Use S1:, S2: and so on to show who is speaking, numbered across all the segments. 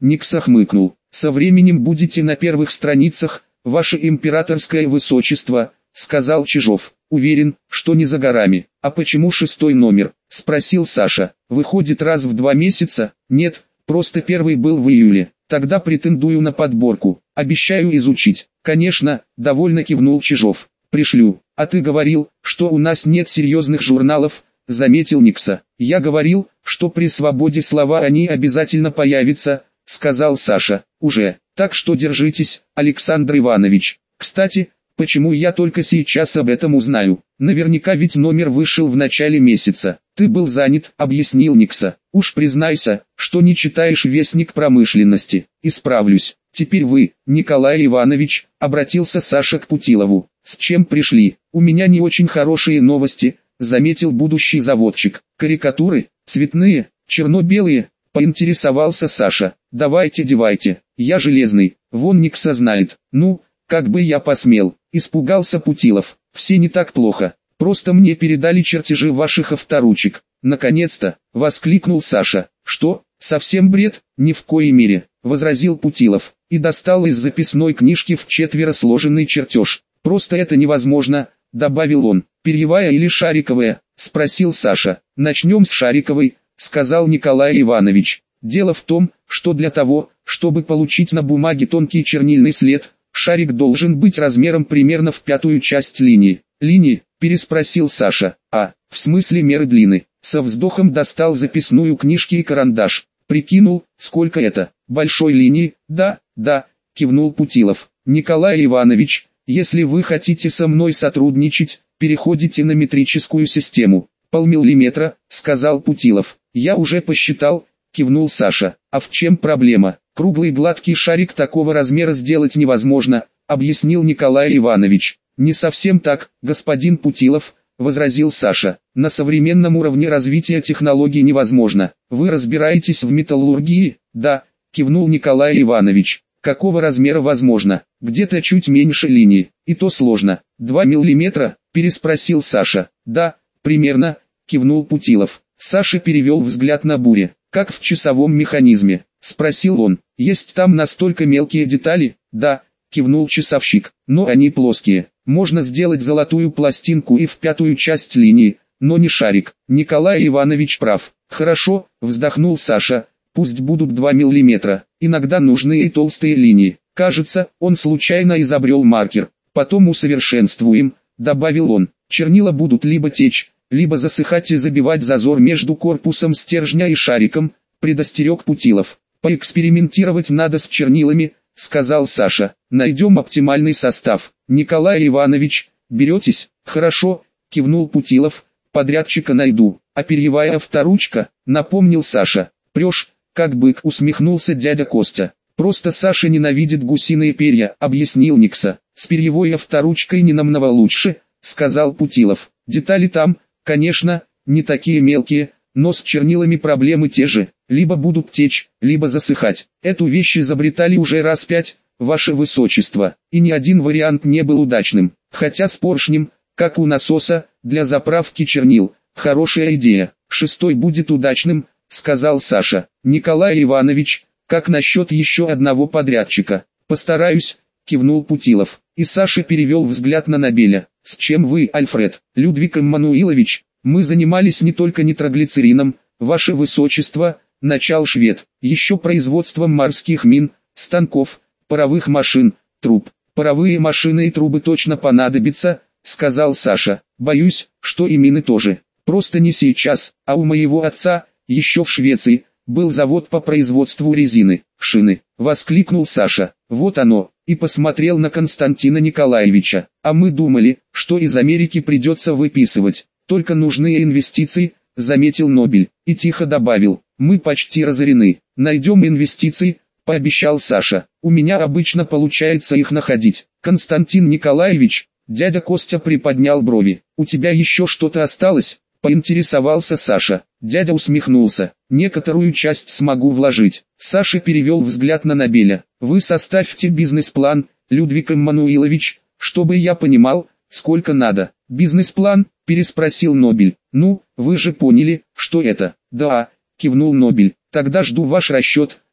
S1: Никса хмыкнул. «Со временем будете на первых страницах, ваше императорское высочество», — сказал Чижов. «Уверен, что не за горами». «А почему 6-й номер?» — спросил Саша. «Выходит раз в 2 месяца?» «Нет, просто первый был в июле. Тогда претендую на подборку. Обещаю изучить». «Конечно», — довольно кивнул Чижов. «Пришлю». «А ты говорил, что у нас нет серьезных журналов», — заметил Никса. «Я говорил, что при свободе слова они обязательно появятся», — сказал Саша. «Уже. Так что держитесь, Александр Иванович. Кстати, почему я только сейчас об этом узнаю? Наверняка ведь номер вышел в начале месяца. Ты был занят», — объяснил Никса. «Уж признайся, что не читаешь вестник промышленности». «Исправлюсь. Теперь вы, Николай Иванович», — обратился Саша к Путилову. «С чем пришли? У меня не очень хорошие новости», — заметил будущий заводчик. «Карикатуры? Цветные? Черно-белые?» — поинтересовался Саша. «Давайте девайте, я железный, вон Никса знает». «Ну, как бы я посмел», — испугался Путилов. «Все не так плохо, просто мне передали чертежи ваших авторучек». «Наконец-то!» — воскликнул Саша. «Что, совсем бред?» «Ни в коей мере», — возразил Путилов, и достал из записной книжки в 4 сложенный чертеж. «Просто это невозможно», — добавил он. «Перьевая или шариковая?» — спросил Саша. «Начнем с шариковой», — сказал Николай Иванович. «Дело в том, что для того, чтобы получить на бумаге тонкий чернильный след, шарик должен быть размером примерно в 1/5 часть линии». «Линии?» — переспросил Саша. «А, в смысле меры длины». Со вздохом достал записную книжки и карандаш. Прикинул, сколько это. «Большой линии?» «Да, да», — кивнул Путилов. «Николай Иванович, если вы хотите со мной сотрудничать, переходите на метрическую систему». «Полмиллиметра», — сказал Путилов. «Я уже посчитал», — кивнул Саша. «А в чем проблема? Круглый гладкий шарик такого размера сделать невозможно», — объяснил Николай Иванович. «Не совсем так, господин Путилов», — возразил Саша. «На современном уровне развития технологий невозможно. Вы разбираетесь в металлургии?» «Да», — кивнул Николай Иванович. «Какого размера возможно?» «Где-то чуть меньше линии, и то сложно». 2 миллиметра?» — переспросил Саша. «Да, примерно», — кивнул Путилов. Саша перевел взгляд на Буре. «Как в часовом механизме?» — спросил он. «Есть там настолько мелкие детали?» «Да», — кивнул часовщик. «Но они плоские. Можно сделать золотую пластинку и в 1/5 часть линии, но не шарик». Николай Иванович прав. «Хорошо», — вздохнул Саша. «Пусть будут 2 миллиметра. Иногда нужны и толстые линии». Кажется, он случайно изобрел маркер. «Потом усовершенствуем», — добавил он. «Чернила будут либо течь, либо засыхать и забивать зазор между корпусом стержня и шариком», — предостерег Путилов. «Поэкспериментировать надо с чернилами», — сказал Саша. «Найдем оптимальный состав». «Николай Иванович, беретесь?» «Хорошо», — кивнул Путилов. «Подрядчика найду». «А перьевая авторучка?» — напомнил Саша. «Прешь, как бык», — усмехнулся дядя Костя. «Просто Саша ненавидит гусиные перья», — объяснил Никса. «С перьевой авторучкой не намного лучше», — сказал Путилов. «Детали там, конечно, не такие мелкие, но с чернилами проблемы те же. Либо будут течь, либо засыхать. Эту вещь изобретали уже раз 5, ваше высочество, и ни один вариант не был удачным. Хотя с поршнем, как у насоса, для заправки чернил, хорошая идея. 6-й будет удачным», — сказал Саша. «Николай Иванович, как насчет еще одного подрядчика?» «Постараюсь», — кивнул Путилов. И Саша перевел взгляд на Нобеля. «С чем вы, Альфред?» «Людвиг Эммануилович, мы занимались не только нитроглицерином, ваше высочество», — начал швед. «Еще производством морских мин, станков, паровых машин, труб». «Паровые машины и трубы точно понадобятся», — сказал Саша. «Боюсь, что и мины тоже. Просто не сейчас, а у моего отца, еще в Швеции, был завод по производству резины, шины», — воскликнул Саша. «Вот оно», и посмотрел на Константина Николаевича. «А мы думали, что из Америки придется выписывать. Только нужны инвестиции», — заметил Нобель, и тихо добавил. «Мы почти разорены. Найдем инвестиции», — пообещал Саша. «У меня обычно получается их находить». «Константин Николаевич», — дядя Костя приподнял брови. «У тебя еще что-то осталось?» — поинтересовался Саша. Дядя усмехнулся. «Некоторую часть смогу вложить». Саша перевел взгляд на Нобеля. «Вы составьте бизнес-план, Людвиг Эммануилович, чтобы я понимал, сколько надо». «Бизнес-план?» — переспросил Нобель. «Ну, вы же поняли, что это». «Да», — кивнул Нобель. «Тогда жду ваш расчет», —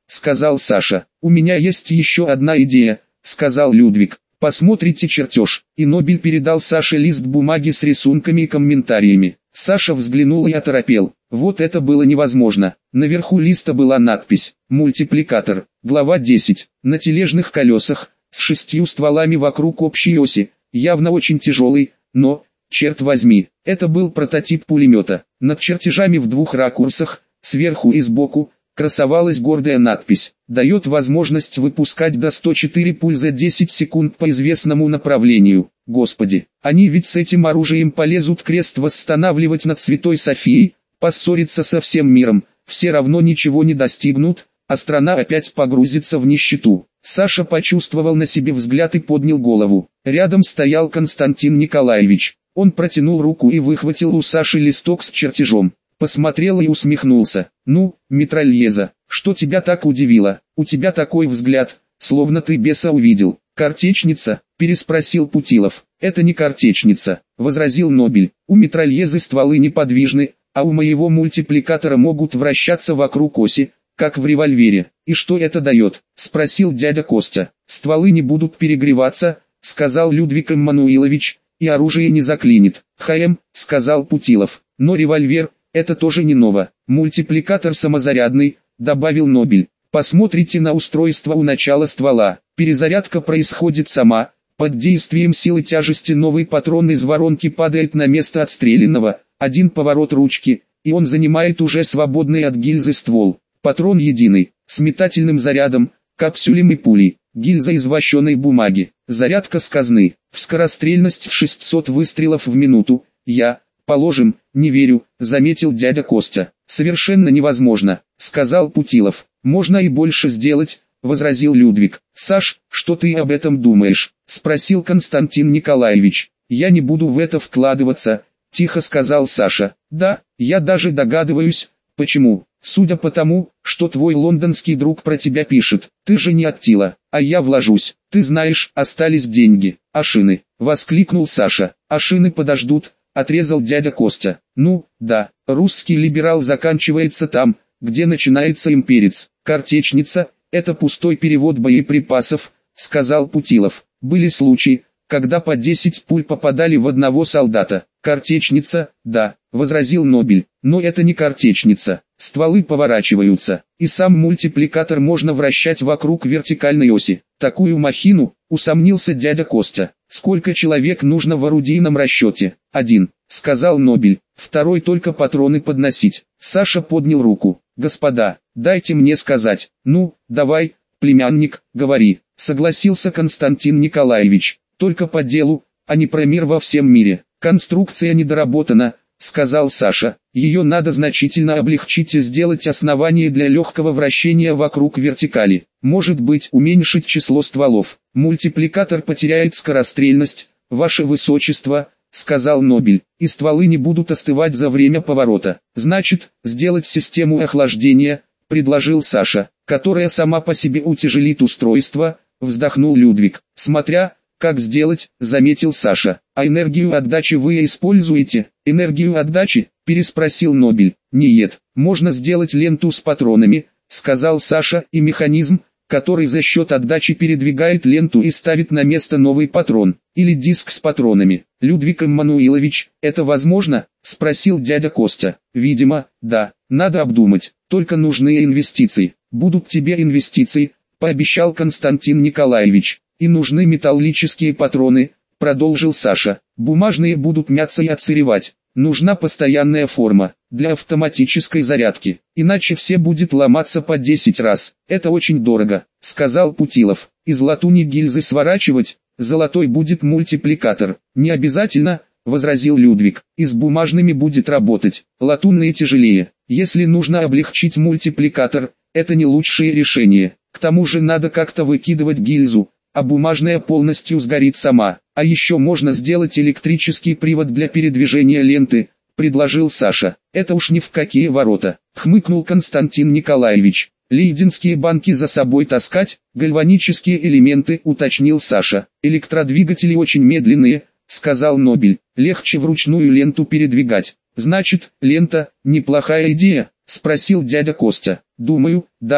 S1: сказал Саша. У меня есть еще одна идея, сказал Людвиг. Посмотрите чертеж. И Нобель передал Саше лист бумаги с рисунками и комментариями. Саша взглянул и оторопел. Вот это было невозможно. Наверху листа была надпись «Мультипликатор». Глава 10. На тележных колесах, с 6 стволами вокруг общей оси. Явно очень тяжелый, но, черт возьми, это был прототип пулемета. Над чертежами в 2 ракурсах, сверху и сбоку, красовалась гордая надпись. Дает возможность выпускать до 104 пуль за 10 секунд по известному направлению. Господи, они ведь с этим оружием полезут крест восстанавливать над Святой Софией, поссориться со всем миром, все равно ничего не достигнут, а страна опять погрузится в нищету. Саша почувствовал на себе взгляд и поднял голову. Рядом стоял Константин Николаевич. Он протянул руку и выхватил у Саши листок с чертежом. Посмотрел и усмехнулся. «Ну, Митральеза, что тебя так удивило? У тебя такой взгляд, словно ты беса увидел». «Картечница?» – переспросил Путилов. «Это не картечница», – возразил Нобель. «У Митральезы стволы неподвижны, а у моего мультипликатора могут вращаться вокруг оси, как в револьвере». «И что это дает?» – спросил дядя Костя. «Стволы не будут перегреваться», – сказал Людвиг Эммануилович, – «и оружие не заклинит». «ХМ», – сказал Путилов. «Но револьвер – это тоже не ново. Мультипликатор самозарядный», – добавил Нобель. «Посмотрите на устройство у начала ствола. Перезарядка происходит сама. Под действием силы тяжести новый патрон из воронки падает на место отстрелянного. Один поворот ручки, и он занимает уже свободный от гильзы ствол. Патрон единый, с метательным зарядом, капсулем и пулей. Гильза из вощеной бумаги. Зарядка с казны. В скорострельность в 600 выстрелов в минуту. Я, положим, не верю», — заметил дядя Костя. «Совершенно невозможно», — сказал Путилов. «Можно и больше сделать», — возразил Людвиг. «Саш, что ты об этом думаешь?» — спросил Константин Николаевич. «Я не буду в это вкладываться», — тихо сказал Саша. «Да, я даже догадываюсь, почему. Судя по тому, что твой лондонский друг про тебя пишет, ты же не Аттила, а я вложусь. Ты знаешь, остались деньги». «А шины?» — воскликнул Саша. «А шины подождут», — отрезал дядя Костя. «Ну, да, русский либерал заканчивается там, где начинается имперец. Картечница — это пустой перевод боеприпасов», — сказал Путилов. «Были случаи, когда по 10 пуль попадали в одного солдата». «Картечница, да», — возразил Нобель, — «но это не картечница. Стволы поворачиваются, и сам мультипликатор можно вращать вокруг вертикальной оси. Такую махину», — усомнился дядя Костя. «Сколько человек нужно в орудийном расчете?» «1», — сказал Нобель, — «второй только патроны подносить». Саша поднял руку. «Господа, дайте мне сказать». «Ну, давай, племянник, говори», — согласился Константин Николаевич. «Только по делу, а не про мир во всем мире». «Конструкция недоработана», — сказал Саша. «Ее надо значительно облегчить и сделать основание для легкого вращения вокруг вертикали. Может быть, уменьшить число стволов. Мультипликатор потеряет скорострельность, ваше высочество», — сказал Нобель, — «и стволы не будут остывать за время поворота». «Значит, сделать систему охлаждения», — предложил Саша, «которая сама по себе утяжелит устройство», — вздохнул Людвиг. «Смотря, как сделать», — заметил Саша. «А энергию отдачи вы используете?» «Энергию отдачи?» — переспросил Нобель. «Нет, можно сделать ленту с патронами», — сказал Саша, «и механизм, который за счет отдачи передвигает ленту и ставит на место новый патрон, или диск с патронами». «Людвиг Эммануилович, это возможно?» — спросил дядя Костя. «Видимо, да, надо обдумать, только нужны инвестиции». «Будут тебе инвестиции», — пообещал Константин Николаевич. «И нужны металлические патроны», — продолжил Саша. «Бумажные будут мяться и отсыревать. Нужна постоянная форма, для автоматической зарядки. Иначе все будет ломаться по 10 раз. Это очень дорого», — сказал Путилов. «Из латуни гильзы сворачивать, золотой будет мультипликатор». «Не обязательно», — возразил Людвиг. «И с бумажными будет работать. Латунные тяжелее. Если нужно облегчить мультипликатор, это не лучшее решение. К тому же надо как-то выкидывать гильзу, а бумажная полностью сгорит сама. А еще можно сделать электрический привод для передвижения ленты», — предложил Саша. «Это уж ни в какие ворота», — хмыкнул Константин Николаевич. «Лейденские банки за собой таскать, гальванические элементы», — уточнил Саша. «Электродвигатели очень медленные», — сказал Нобель. «Легче вручную ленту передвигать». «Значит, лента — неплохая идея?» — спросил дядя Костя. «Думаю, да», —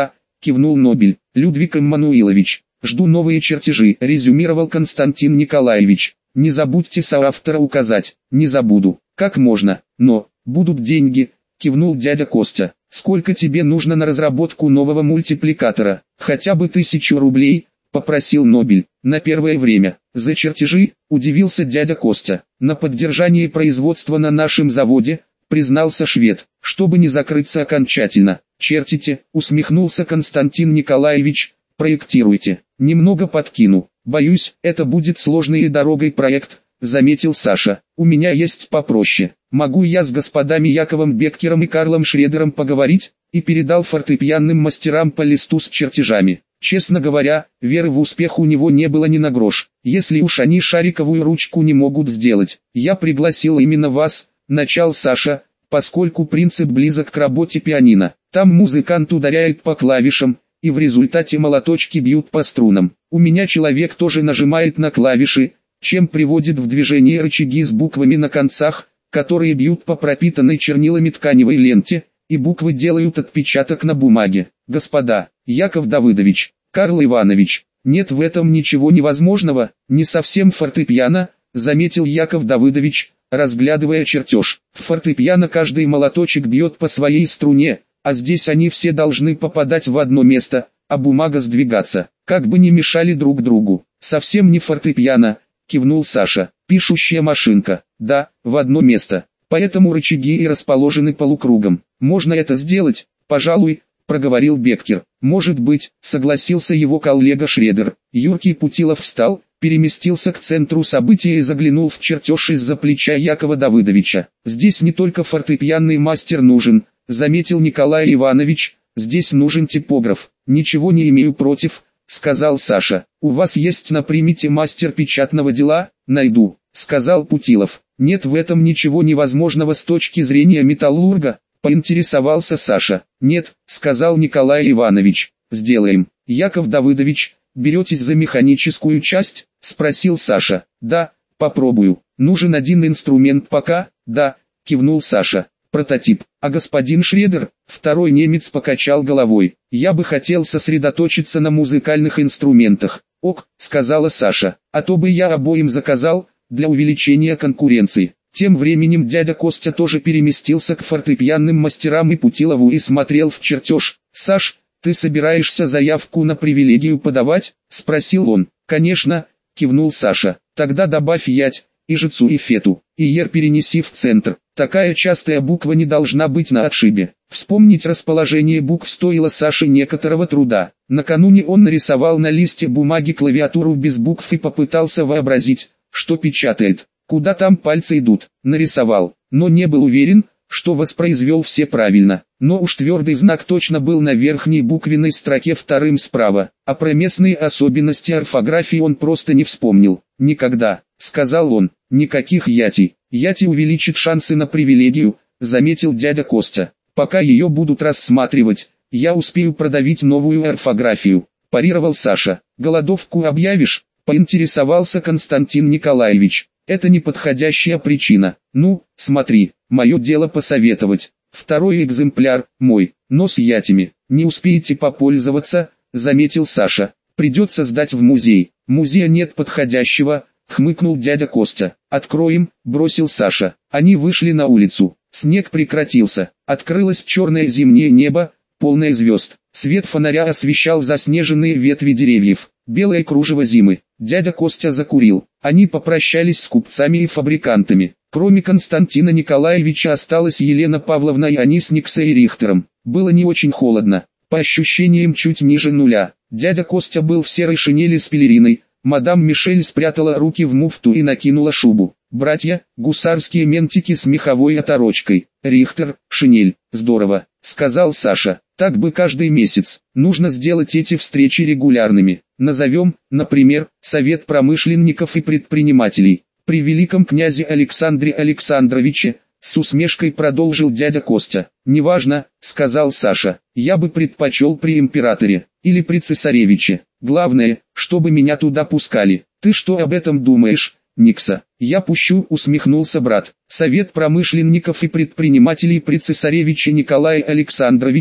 S1: кивнул Нобель. Людвиг Эммануилович, жду новые чертежи, резюмировал Константин Николаевич. Не забудьте соавтора указать. Не забуду. Как можно, но, будут деньги, кивнул дядя Костя. Сколько тебе нужно на разработку нового мультипликатора? Хотя бы 1000 рублей, попросил Нобель. На первое время. За чертежи, удивился дядя Костя. На поддержание производства на нашем заводе, признался швед, чтобы не закрыться окончательно. Чертите, усмехнулся Константин Николаевич, проектируйте. Немного подкину. Боюсь, это будет сложный и дорогой проект, заметил Саша. У меня есть попроще. Могу я с господами Яковом Беккером и Карлом Шредером поговорить? И передал фортепианным мастерам по листу с чертежами. Честно говоря, веры в успех у него не было ни на грош. Если уж они шариковую ручку не могут сделать, я пригласил именно вас, начал Саша, поскольку принцип близок к работе пианино. Там музыкант ударяет по клавишам, и в результате молоточки бьют по струнам. У меня человек тоже нажимает на клавиши, чем приводит в движение рычаги с буквами на концах, которые бьют по пропитанной чернилами тканевой ленте, и буквы делают отпечаток на бумаге. Господа, Яков Давыдович, Карл Иванович, нет в этом ничего невозможного, не совсем фортепиано, заметил Яков Давыдович, разглядывая чертеж. В фортепиано каждый молоточек бьет по своей струне, а здесь они все должны попадать в одно место, а бумага сдвигаться, как бы не мешали друг другу. Совсем не фортепиано, кивнул Саша. Пишущая машинка, да, в одно место, поэтому рычаги и расположены полукругом. Можно это сделать, пожалуй, проговорил Беккер. Может быть, согласился его коллега Шредер. Юркий Путилов встал, переместился к центру события и заглянул в чертеж из-за плеча Якова Давыдовича. Здесь не только фортепианный мастер нужен, заметил Николай Иванович, здесь нужен типограф. Ничего не имею против, сказал Саша. У вас есть на примете мастер печатного дела? Найду, сказал Путилов. Нет в этом ничего невозможного с точки зрения металлурга, поинтересовался Саша. Нет, сказал Николай Иванович. Сделаем. Яков Давыдович, беретесь за механическую часть? Спросил Саша. Да, попробую. Нужен один инструмент пока? Да, кивнул Саша. Прототип. А господин Шредер? Второй немец покачал головой. Я бы хотел сосредоточиться на музыкальных инструментах. Ок, сказала Саша. А то бы я обоим заказал, для увеличения конкуренции. Тем временем дядя Костя тоже переместился к фортепианным мастерам и Путилову и смотрел в чертеж. «Саш, ты собираешься заявку на привилегию подавать?» – спросил он. «Конечно», – кивнул Саша. «Тогда добавь ять, ижицу и фету, и ер перенеси в центр. Такая частая буква не должна быть на отшибе». Вспомнить расположение букв стоило Саше некоторого труда. Накануне он нарисовал на листе бумаги клавиатуру без букв и попытался вообразить, что печатает. Куда там пальцы идут, нарисовал, но не был уверен, что воспроизвел все правильно. Но уж твердый знак точно был на верхней буквенной строке вторым справа, а про местные особенности орфографии он просто не вспомнил. «Никогда», — сказал он, — «никаких яти. Яти увеличит шансы на привилегию», — заметил дядя Костя. «Пока ее будут рассматривать, я успею продавить новую орфографию», — парировал Саша. «Голодовку объявишь?» — поинтересовался Константин Николаевич. «Это неподходящая причина. Ну, смотри, мое дело посоветовать. Второй экземпляр, мой, но с ятями. Не успеете попользоваться», — заметил Саша. «Придется сдать в музей». «Музея нет подходящего», — хмыкнул дядя Костя. «Откроем», — бросил Саша. Они вышли на улицу. Снег прекратился. Открылось черное зимнее небо, полное звезд. Свет фонаря освещал заснеженные ветви деревьев. Белое кружево зимы. Дядя Костя закурил. Они попрощались с купцами и фабрикантами. Кроме Константина Николаевича осталась Елена Павловна и они с Никсой и Рихтером. Было не очень холодно. По ощущениям чуть ниже нуля. Дядя Костя был в серой шинели с пелериной. Мадам Мишель спрятала руки в муфту и накинула шубу. Братья, гусарские ментики с меховой оторочкой. Рихтер, шинель, здорово, сказал Саша. Так бы каждый месяц. Нужно сделать эти встречи регулярными. Назовем, например, Совет промышленников и предпринимателей. При великом князе Александре Александровиче, с усмешкой продолжил дядя Костя. «Неважно», — сказал Саша, — «я бы предпочел при императоре, или при цесаревиче. Главное, чтобы меня туда пускали. Ты что об этом думаешь, Никса?» «Я пущу», — усмехнулся брат. «Совет промышленников и предпринимателей при цесаревиче Николае Александровиче»,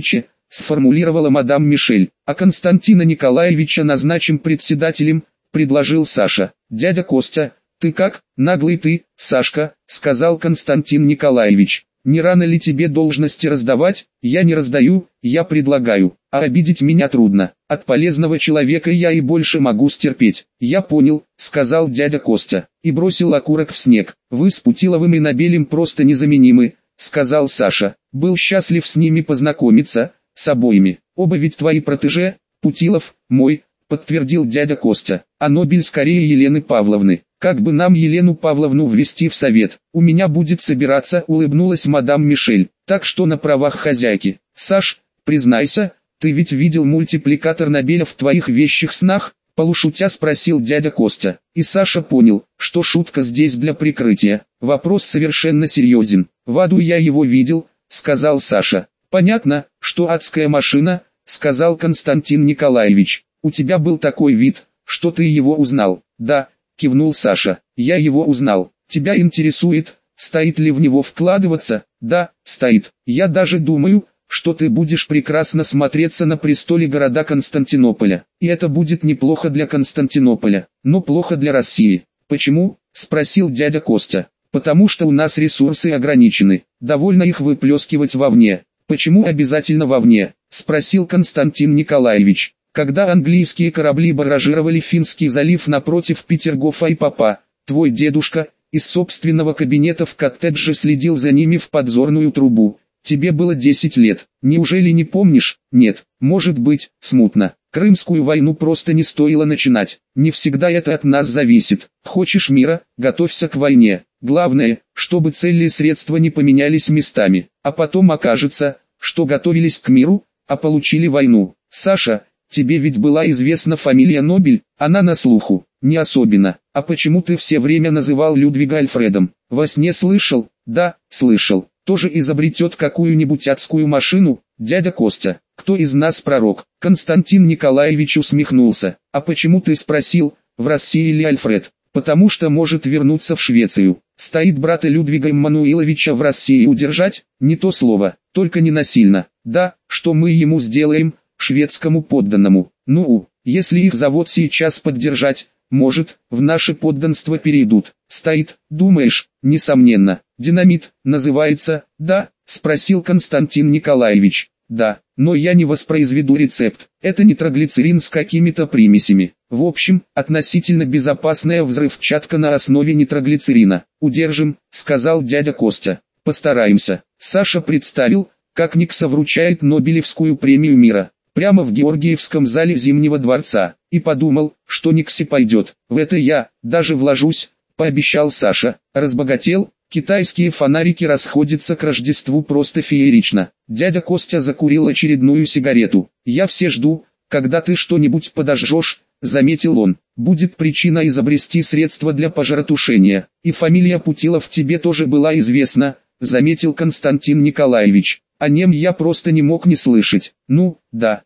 S1: сформулировала мадам Мишель. А Константина Николаевича назначим председателем, предложил Саша. Дядя Костя, ты как, наглый ты, Сашка, сказал Константин Николаевич. Не рано ли тебе должности раздавать? Я не раздаю, я предлагаю, а обидеть меня трудно. От полезного человека я и больше могу стерпеть. Я понял, сказал дядя Костя, и бросил окурок в снег. Вы с Путиловым и Набелем просто незаменимы, сказал Саша. Был счастлив с ними познакомиться, с обоими. Оба ведь твои протеже, Путилов, мой, подтвердил дядя Костя, а Нобель скорее Елены Павловны. Как бы нам Елену Павловну ввести в совет? У меня будет собираться, улыбнулась мадам Мишель. Так что на правах хозяйки. Саш, признайся, ты ведь видел мультипликатор Нобеля в твоих вещих снах? Полушутя спросил дядя Костя. И Саша понял, что шутка здесь для прикрытия. Вопрос совершенно серьезен. В аду я его видел, сказал Саша. Понятно, что адская машина, сказал Константин Николаевич. У тебя был такой вид, что ты его узнал. Да, кивнул Саша. Я его узнал. Тебя интересует, стоит ли в него вкладываться? Да, стоит. Я даже думаю, что ты будешь прекрасно смотреться на престоле города Константинополя. И это будет неплохо для Константинополя, но плохо для России. Почему? Спросил дядя Костя. Потому что у нас ресурсы ограничены. Довольно их выплескивать вовне. Почему обязательно вовне? Спросил Константин Николаевич. Когда английские корабли баражировали Финский залив напротив Петергофа и Попа, твой дедушка из собственного кабинета в коттедже следил за ними в подзорную трубу. Тебе было 10 лет. Неужели не помнишь? Нет, может быть, смутно. Крымскую войну просто не стоило начинать. Не всегда это от нас зависит. Хочешь мира? Готовься к войне. Главное, чтобы цели и средства не поменялись местами. А потом окажется, что готовились к миру, а получили войну. Саша, тебе ведь была известна фамилия Нобель, она на слуху, не особенно. А почему ты все время называл Людвига Альфредом? Во сне слышал? Да, слышал. Тоже изобретет какую-нибудь адскую машину, дядя Костя. Кто из нас пророк? Константин Николаевич усмехнулся. А почему ты спросил, в России или Альфред? Потому что может вернуться в Швецию. Стоит брата Людвига Иммануиловича в России удержать? Не то слово, только не насильно. Да, что мы ему сделаем, шведскому подданному? Ну, если их завод сейчас поддержать, может, в наше подданство перейдут. Стоит, думаешь? Несомненно. Динамит, называется, да? Спросил Константин Николаевич. Да, но я не воспроизведу рецепт. Это нитроглицерин с какими-то примесями. В общем, относительно безопасная взрывчатка на основе нитроглицерина. Удержим, сказал дядя Костя. Постараемся. Саша представил, как Никса вручает Нобелевскую премию мира. Прямо в Георгиевском зале Зимнего дворца. И подумал, что Никсе пойдет. В это я, даже вложусь, пообещал Саша. Разбогател. Китайские фонарики расходятся к Рождеству просто феерично. Дядя Костя закурил очередную сигарету. «Я все жду, когда ты что-нибудь подожжешь», — заметил он. «Будет причина изобрести средства для пожаротушения. И фамилия Путилов тебе тоже была известна», — заметил Константин Николаевич. «О нем я просто не мог не слышать. Ну, да,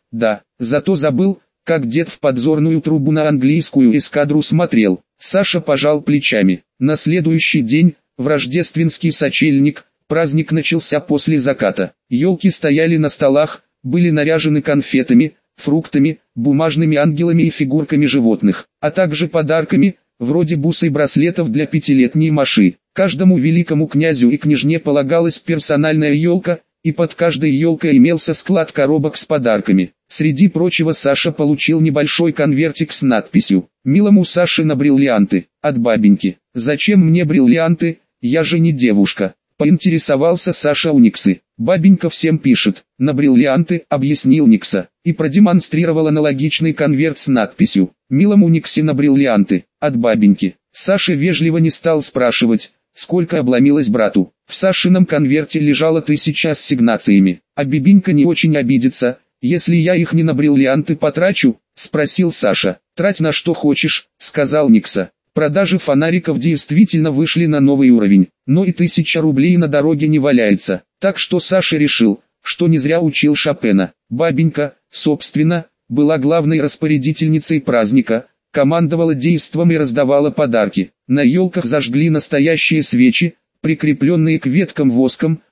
S1: зато забыл, как дед в подзорную трубу на английскую эскадру смотрел». Саша пожал плечами. На следующий день, в рождественский сочельник, праздник начался после заката. Елки стояли на столах, были наряжены конфетами, фруктами, бумажными ангелами и фигурками животных, а также подарками, вроде бус и браслетов для пятилетней Маши. Каждому великому князю и княжне полагалась персональная елка, и под каждой елкой имелся склад коробок с подарками. Среди прочего Саша получил небольшой конвертик с надписью «Милому Саше на бриллианты, от бабеньки». «Зачем мне бриллианты, я же не девушка», — поинтересовался Саша у Никсы. «Бабенька всем пишет, на бриллианты», — объяснил Никса, и продемонстрировал аналогичный конверт с надписью «Милому Никсе на бриллианты, от бабеньки». Саша вежливо не стал спрашивать, сколько обломилось брату. В Сашином конверте лежало 1000 ассигнациями. «А бибенька не очень обидится, если я их не на бриллианты потрачу?» — спросил Саша. «Трать на что хочешь», — сказал Никса. Продажи фонариков действительно вышли на новый уровень, но и 1000 рублей на дороге не валяется. Так что Саша решил, что не зря учил Шопена. Бабенька, собственно, была главной распорядительницей праздника, командовала действом и раздавала подарки. На елках зажгли настоящие свечи, прикрепленные к веткам воском,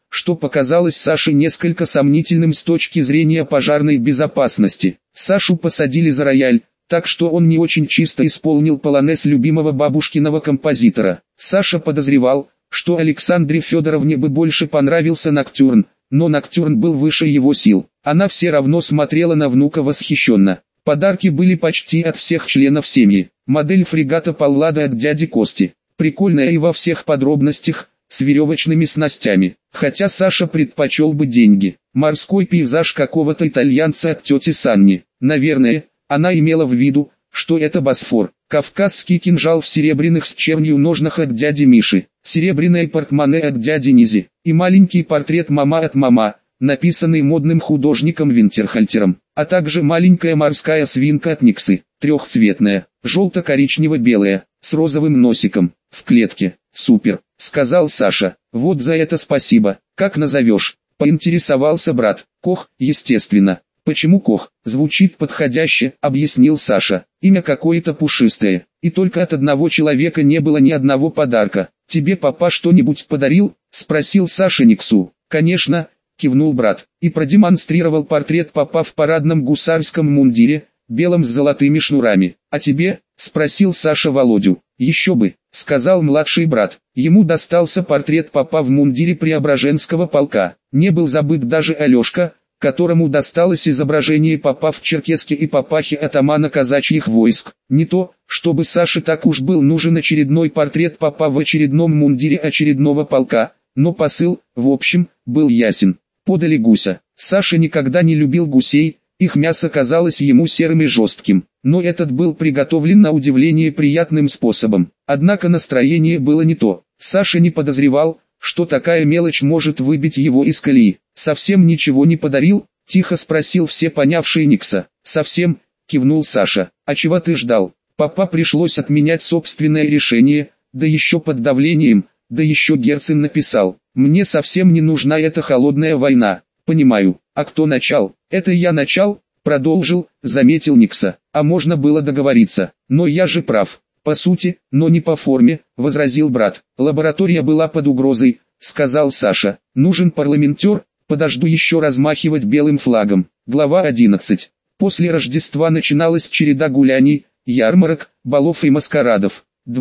S1: что показалось Саше несколько сомнительным с точки зрения пожарной безопасности. Сашу посадили за рояль, так что он не очень чисто исполнил полонез любимого бабушкиного композитора. Саша подозревал, что Александре Федоровне бы больше понравился ноктюрн, но ноктюрн был выше его сил. Она все равно смотрела на внука восхищенно. Подарки были почти от всех членов семьи. Модель фрегата Паллада от дяди Кости. Прикольная и во всех подробностях, с веревочными снастями. Хотя Саша предпочел бы деньги. Морской пейзаж какого-то итальянца от тети Санни. Наверное, она имела в виду, что это Босфор. Кавказский кинжал в серебряных с чернью ножнах от дяди Миши. Серебряное портмоне от дяди Низи. И маленький портрет мама от мама, написанный модным художником Винтерхальтером. А также маленькая морская свинка от Никсы. Трехцветная, желто-коричнево-белая, с розовым носиком, в клетке. «Супер», — сказал Саша. «Вот за это спасибо. Как назовешь?» — поинтересовался брат. «Кох, естественно». «Почему Кох?» «Звучит подходяще», — объяснил Саша. «Имя какое-то пушистое. И только от одного человека не было ни одного подарка. Тебе папа что-нибудь подарил?» — спросил Саша Никсу. «Конечно», — кивнул брат. И продемонстрировал портрет папа в парадном гусарском мундире, белом с золотыми шнурами. «А тебе?» — спросил Саша Володю. «Еще бы», — сказал младший брат. Ему достался портрет папа в мундире Преображенского полка. Не был забыт даже Алешка, которому досталось изображение папа в черкеске и папахе атамана казачьих войск. Не то, чтобы Саше так уж был нужен очередной портрет папа в очередном мундире очередного полка, но посыл, в общем, был ясен. Подали гуся. Саша никогда не любил гусей, их мясо казалось ему серым и жестким, но этот был приготовлен на удивление приятным способом. Однако настроение было не то. Саша не подозревал, что такая мелочь может выбить его из колеи. «Совсем ничего не подарил?» — тихо спросил все понявший Никса. «Совсем», — кивнул Саша. «А чего ты ждал? Папа пришлось отменять собственное решение, да еще под давлением, да еще Герцен написал. Мне совсем не нужна эта холодная война». «Понимаю. А кто начал?» «Это я начал», — продолжил, заметил Никса. «А можно было договориться. Но я же прав. По сути, но не по форме», — возразил брат. «Лаборатория была под угрозой», — сказал Саша. «Нужен парламентер, подожду еще размахивать белым флагом». Глава 11. После Рождества начиналась череда гуляний, ярмарок, балов и маскарадов.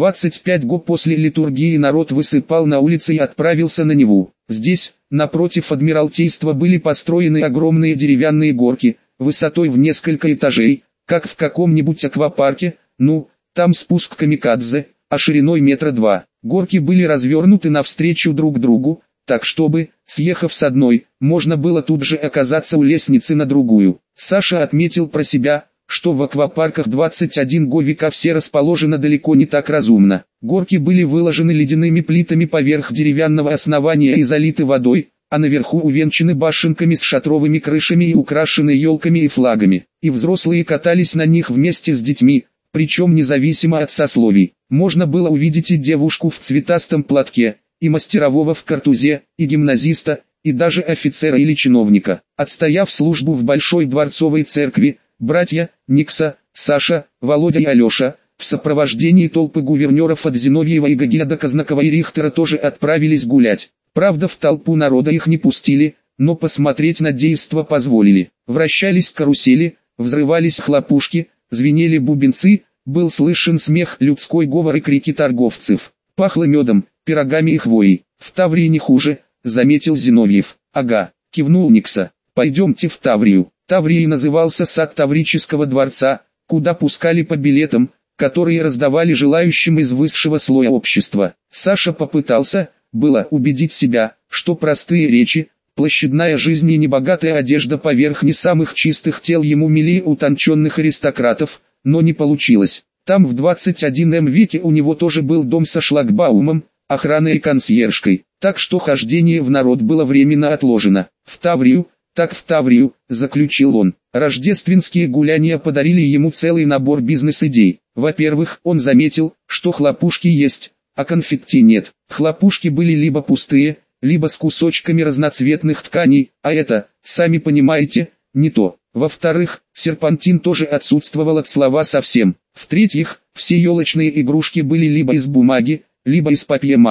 S1: 25 го после литургии народ высыпал на улицы и отправился на Неву. Здесь, напротив Адмиралтейства, были построены огромные деревянные горки, высотой в несколько этажей, как в каком-нибудь аквапарке, там спуск камикадзе, а шириной метра 2. Горки были развернуты навстречу друг другу, так чтобы, съехав с одной, можно было тут же оказаться у лестницы на другую. Саша отметил про себя, что в аквапарках 21 века все расположено далеко не так разумно. Горки были выложены ледяными плитами поверх деревянного основания и залиты водой, а наверху увенчаны башенками с шатровыми крышами и украшены елками и флагами. И взрослые катались на них вместе с детьми, причем независимо от сословий. Можно было увидеть и девушку в цветастом платке, и мастерового в картузе, и гимназиста, и даже офицера или чиновника. Отстояв службу в Большой дворцовой церкви, братья, Никса, Саша, Володя и Алеша, в сопровождении толпы гувернеров от Зиновьева и Гагеля до Казнакова и Рихтера тоже отправились гулять. Правда, в толпу народа их не пустили, но посмотреть на действо позволили. Вращались карусели, взрывались хлопушки, звенели бубенцы, был слышен смех, людской говор и крики торговцев. Пахло медом, пирогами и хвоей. «В Таврии не хуже», — заметил Зиновьев. «Ага», — кивнул Никса. «Пойдемте в Таврию». Таврией назывался сад Таврического дворца, куда пускали по билетам, которые раздавали желающим из высшего слоя общества. Саша попытался, было убедить себя, что простые речи, площадная жизнь и небогатая одежда поверх не самых чистых тел ему милее утонченных аристократов, но не получилось. Там в 21 веке у него тоже был дом со шлагбаумом, охраной и консьержкой, так что хождение в народ было временно отложено. В Таврию, так в Таврию, заключил он. Рождественские гуляния подарили ему целый набор бизнес-идей. Во-первых, он заметил, что хлопушки есть, а конфетти нет. Хлопушки были либо пустые, либо с кусочками разноцветных тканей, а это, сами понимаете, не то. Во-вторых, серпантин тоже отсутствовал от слова совсем. В-третьих, все елочные игрушки были либо из бумаги, либо из папье-маше.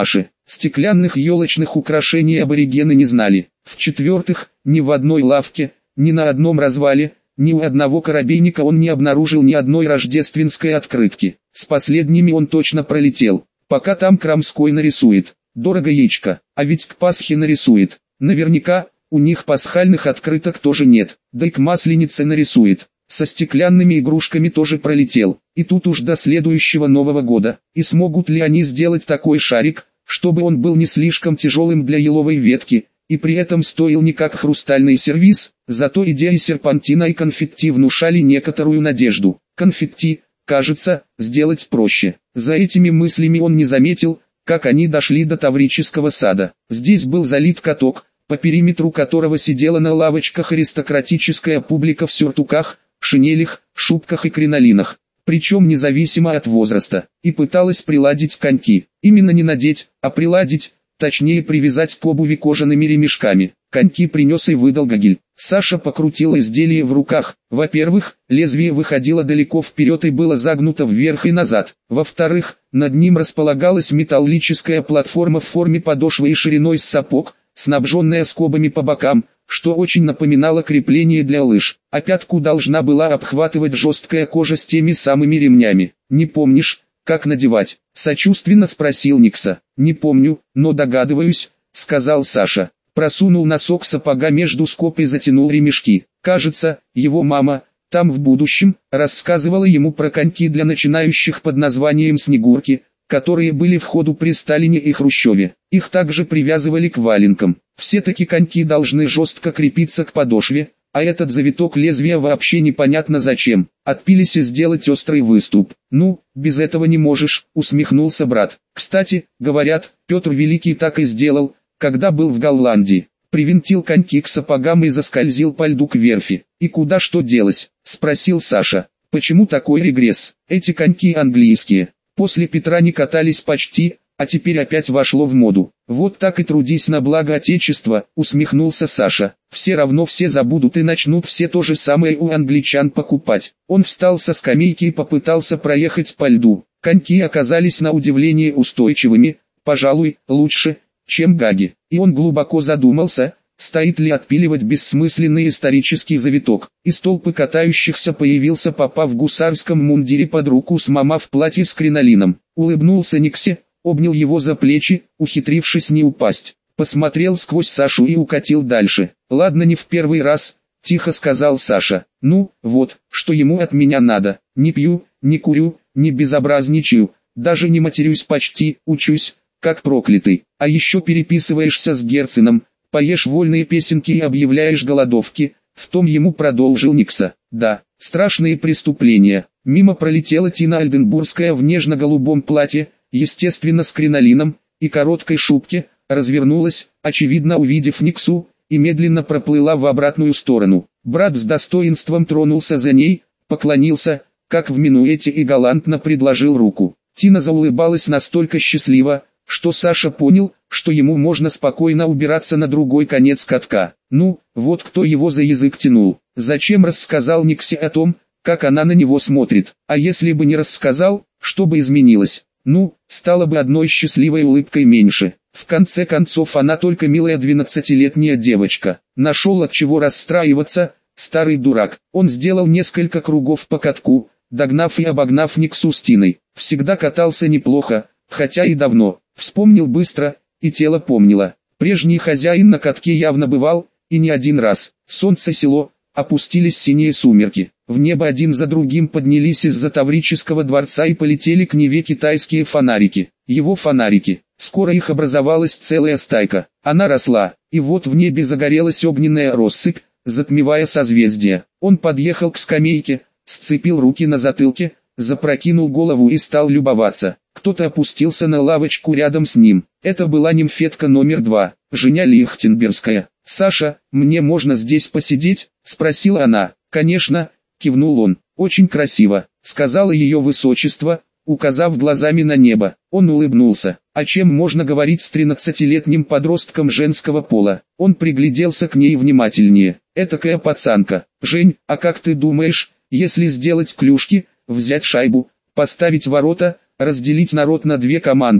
S1: Стеклянных елочных украшений аборигены не знали. В-четвертых, ни в одной лавке, ни на одном развале, ни у одного коробейника он не обнаружил ни одной рождественской открытки. С последними он точно пролетел. Пока там Крамской нарисует. Дорого яичко, а ведь к Пасхе нарисует. Наверняка, у них пасхальных открыток тоже нет. Да и к Масленице нарисует. Со стеклянными игрушками тоже пролетел. И тут уж до следующего Нового года. И смогут ли они сделать такой шарик, чтобы он был не слишком тяжелым для еловой ветки, и при этом стоил не как хрустальный сервиз? Зато идеи серпантина и конфетти внушали некоторую надежду. Конфетти, кажется, сделать проще. За этими мыслями он не заметил, как они дошли до Таврического сада. Здесь был залит каток, по периметру которого сидела на лавочках аристократическая публика в сюртуках, шинелях, шубках и кринолинах, причем независимо от возраста, и пыталась приладить коньки. Именно не надеть, а приладить, точнее привязать к обуви кожаными ремешками. Коньки принес и выдал Гагель. Саша покрутила изделие в руках. Во-первых, лезвие выходило далеко вперед и было загнуто вверх и назад. Во-вторых, над ним располагалась металлическая платформа в форме подошвы и шириной с сапог, снабженная скобами по бокам, что очень напоминало крепление для лыж, а пятку должна была обхватывать жесткая кожа с теми самыми ремнями. «Не помнишь, как надевать?» — сочувственно спросил Никса. «Не помню, но догадываюсь», — сказал Саша. Просунул носок сапога между скоб и затянул ремешки. Кажется, его мама, там в будущем, рассказывала ему про коньки для начинающих под названием «Снегурки», которые были в ходу при Сталине и Хрущеве. Их также привязывали к валенкам. Все-таки коньки должны жестко крепиться к подошве, а этот завиток лезвия вообще непонятно зачем. Отпились и сделать острый выступ. «Ну, без этого не можешь», — усмехнулся брат. «Кстати, говорят, Петр Великий так и сделал, когда был в Голландии. Привинтил коньки к сапогам и заскользил по льду к верфи. И куда что делось?» — спросил Саша. «Почему такой регресс? Эти коньки английские. После Петра не катались почти, а теперь опять вошло в моду. Вот так и трудись на благо Отечества», — усмехнулся Саша. «Все равно все забудут и начнут все то же самое у англичан покупать». Он встал со скамейки и попытался проехать по льду. Коньки оказались на удивление устойчивыми, пожалуй, лучше, чем гаги. И он глубоко задумался, стоит ли отпиливать бессмысленный исторический завиток. Из толпы катающихся появился папа в гусарском мундире под руку с мама в платье с кринолином. Улыбнулся Никсе, обнял его за плечи, ухитрившись не упасть. Посмотрел сквозь Сашу и укатил дальше. «Ладно, не в первый раз», — тихо сказал Саша. «Ну, вот, что ему от меня надо. Не пью, не курю, не безобразничаю, даже не матерюсь почти, учусь, как проклятый. А еще переписываешься с Герценом, поешь вольные песенки и объявляешь голодовки», — в том ему продолжил Никса. «Да, страшные преступления». Мимо пролетела Тина Альденбургская в нежно-голубом платье, естественно с кринолином, и короткой шубке, развернулась, очевидно увидев Никсу, и медленно проплыла в обратную сторону. Брат с достоинством тронулся за ней, поклонился, как в минуэте, и галантно предложил руку. Тина заулыбалась настолько счастливо, что Саша понял, что ему можно спокойно убираться на другой конец катка. Ну, вот кто его за язык тянул. Зачем рассказал Никсе о том, как она на него смотрит? А если бы не рассказал, что бы изменилось? Ну, стало бы одной счастливой улыбкой меньше. В конце концов она только милая 12-летняя девочка. Нашел от чего расстраиваться, старый дурак. Он сделал несколько кругов по катку, догнав и обогнав Никсу с Тиной. Всегда катался неплохо, хотя и давно. Вспомнил быстро, и тело помнило. Прежний хозяин на катке явно бывал, и не один раз. Солнце село, опустились синие сумерки. В небо один за другим поднялись из-за Таврического дворца и полетели к Неве китайские фонарики. Его фонарики. Скоро их образовалась целая стайка. Она росла, и вот в небе загорелась огненная россыпь, затмевая созвездия. Он подъехал к скамейке, сцепил руки на затылке, запрокинул голову и стал любоваться. Кто-то опустился на лавочку рядом с ним. Это была нимфетка номер 2, Женя Лихтенбергская. «Саша, мне можно здесь посидеть?» — спросила она. «Конечно», — кивнул он. «Очень красиво», — сказала ее высочество, указав глазами на небо. Он улыбнулся. О чем можно говорить с 13-летним подростком женского пола? Он пригляделся к ней внимательнее. «Этакая пацанка. Жень, а как ты думаешь, если сделать клюшки, взять шайбу, поставить ворота, разделить народ на две команды,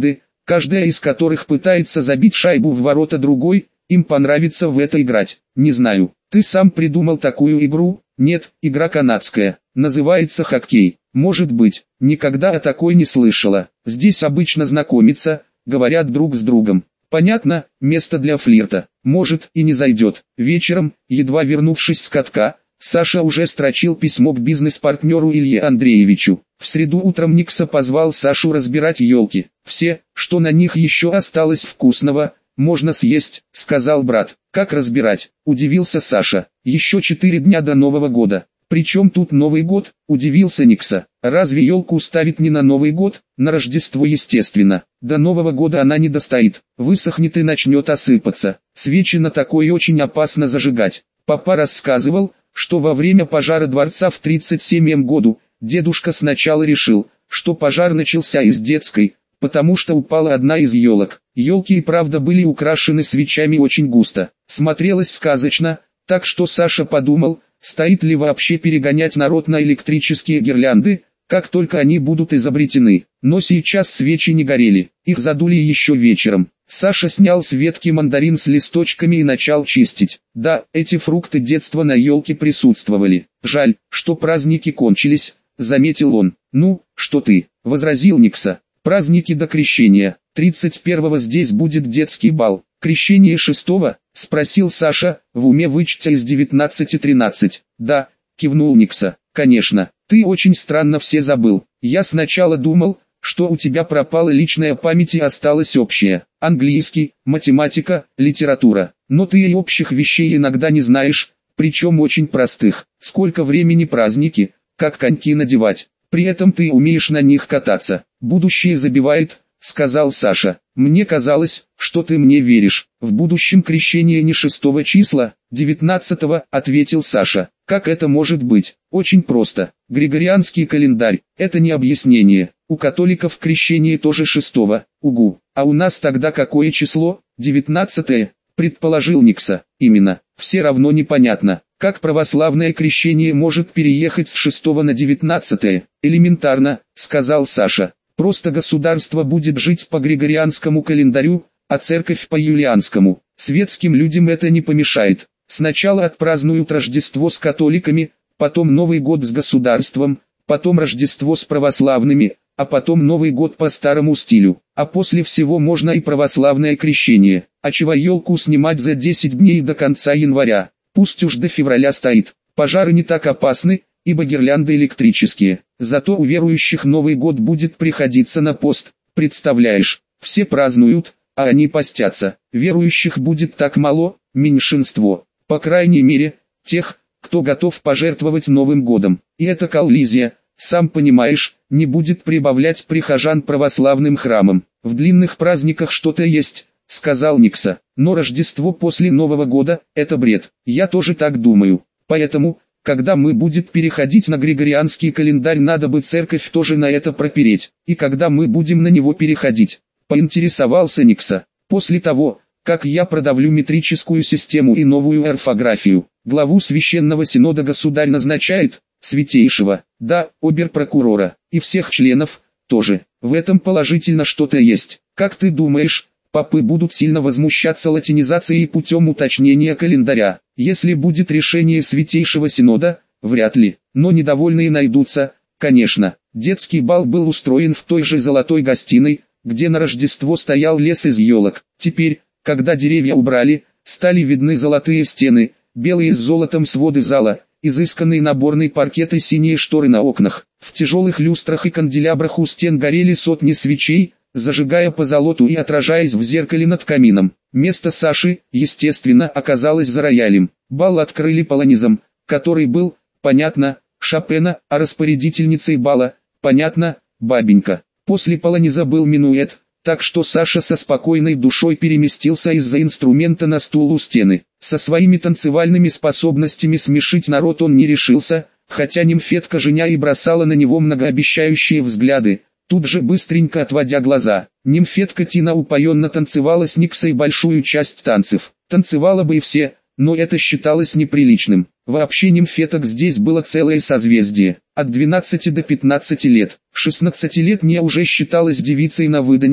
S1: каждая из которых пытается забить шайбу в ворота другой, им понравится в это играть. Не знаю, ты сам придумал такую игру? Нет, игра канадская, называется хоккей. Может быть, никогда о такой не слышала. Здесь обычно знакомятся, говорят друг с другом. Понятно, место для флирта. Может и не зайдет. Вечером, едва вернувшись с катка, Саша уже строчил письмо к бизнес-партнеру Илье Андреевичу. В среду утром Никса позвал Сашу разбирать елки. Все, что на них еще осталось вкусного, можно съесть, сказал брат. Как разбирать? Удивился Саша. Еще 4 дня до Нового года. Причем тут Новый год? Удивился Никса. Разве елку ставить не на Новый год? На Рождество естественно. До Нового года она не достоит. Высохнет и начнет осыпаться. Свечи на такой очень опасно зажигать. Папа рассказывал, что во время пожара дворца в 37 году, дедушка сначала решил, что пожар начался из детской, потому что упала одна из елок. Елки и правда были украшены свечами очень густо. Смотрелось сказочно, так что Саша подумал, стоит ли вообще перегонять народ на электрические гирлянды, как только они будут изобретены. Но сейчас свечи не горели, их задули еще вечером. Саша снял с ветки мандарин с листочками и начал чистить. Да, эти фрукты детства на елке присутствовали. Жаль, что праздники кончились, заметил он. Ну, что ты, возразил Никса. Праздники до крещения. 31-го здесь будет детский бал. Крещение 6-го? Спросил Саша, в уме вычтя из 19-13. Да, кивнул Никса. Конечно, ты очень странно все забыл. Я сначала думал, что у тебя пропала личная память и осталась общая. Английский, математика, литература. Но ты и общих вещей иногда не знаешь, причем очень простых. Сколько времени праздники, как коньки надевать. При этом ты умеешь на них кататься. Будущее забивает, сказал Саша. Мне казалось, что ты мне веришь. В будущем крещение не 6 числа, 19-го, ответил Саша. Как это может быть? Очень просто. Григорианский календарь, это не объяснение. У католиков крещение тоже 6-го, угу. А у нас тогда какое число? 19-е, предположил Никса. Именно, все равно непонятно. Как православное крещение может переехать с 6 на 19? Элементарно, сказал Саша. Просто государство будет жить по григорианскому календарю, а церковь по юлианскому. Светским людям это не помешает. Сначала отпразднуют Рождество с католиками, потом Новый год с государством, потом Рождество с православными, а потом Новый год по старому стилю. А после всего можно и православное крещение. А чего елку снимать за 10 дней до конца января? Пусть уж до февраля стоит. Пожары не так опасны, ибо гирлянды электрические. Зато у верующих Новый год будет приходиться на пост. Представляешь, все празднуют, а они постятся. Верующих будет так мало, меньшинство. По крайней мере, тех, кто готов пожертвовать Новым годом. И эта коллизия, сам понимаешь, не будет прибавлять прихожан православным храмам. В длинных праздниках что-то есть, сказал Никса. Но Рождество после Нового года – это бред. Я тоже так думаю. Поэтому, когда мы будем переходить на григорианский календарь, надо бы церковь тоже на это пропереть. И когда мы будем на него переходить, поинтересовался Никса. После того, как я продавлю метрическую систему и новую орфографию. Главу Священного Синода государь назначает, святейшего, да, обер-прокурора, и всех членов, тоже. В этом положительно что-то есть. Как ты думаешь, папы будут сильно возмущаться латинизацией путем уточнения календаря? Если будет решение Святейшего Синода, вряд ли, но недовольные найдутся, конечно. Детский бал был устроен в той же золотой гостиной, где на Рождество стоял лес из елок. Теперь, когда деревья убрали, стали видны золотые стены, белые с золотом своды зала, изысканный наборный паркет и синие шторы на окнах. В тяжелых люстрах и канделябрах у стен горели сотни свечей, зажигая по золоту и отражаясь в зеркале над камином. Место Саши, естественно, оказалось за роялем. Бал открыли полонезом, который был, понятно, Шопена, а распорядительницей бала, понятно, бабенька. После полонеза был минуэт, так что Саша со спокойной душой переместился из-за инструмента на стул у стены. Со своими танцевальными способностями смешить народ он не решился, хотя нимфетка женя и бросала на него многообещающие взгляды, тут же быстренько отводя глаза. Нимфетка Тина упоенно танцевала с Никсой большую часть танцев. Танцевала бы и все, но это считалось неприличным. Вообще нимфеток здесь было целое созвездие. От 12 до 15 лет. 16-летняя уже считалась девицей на выданье,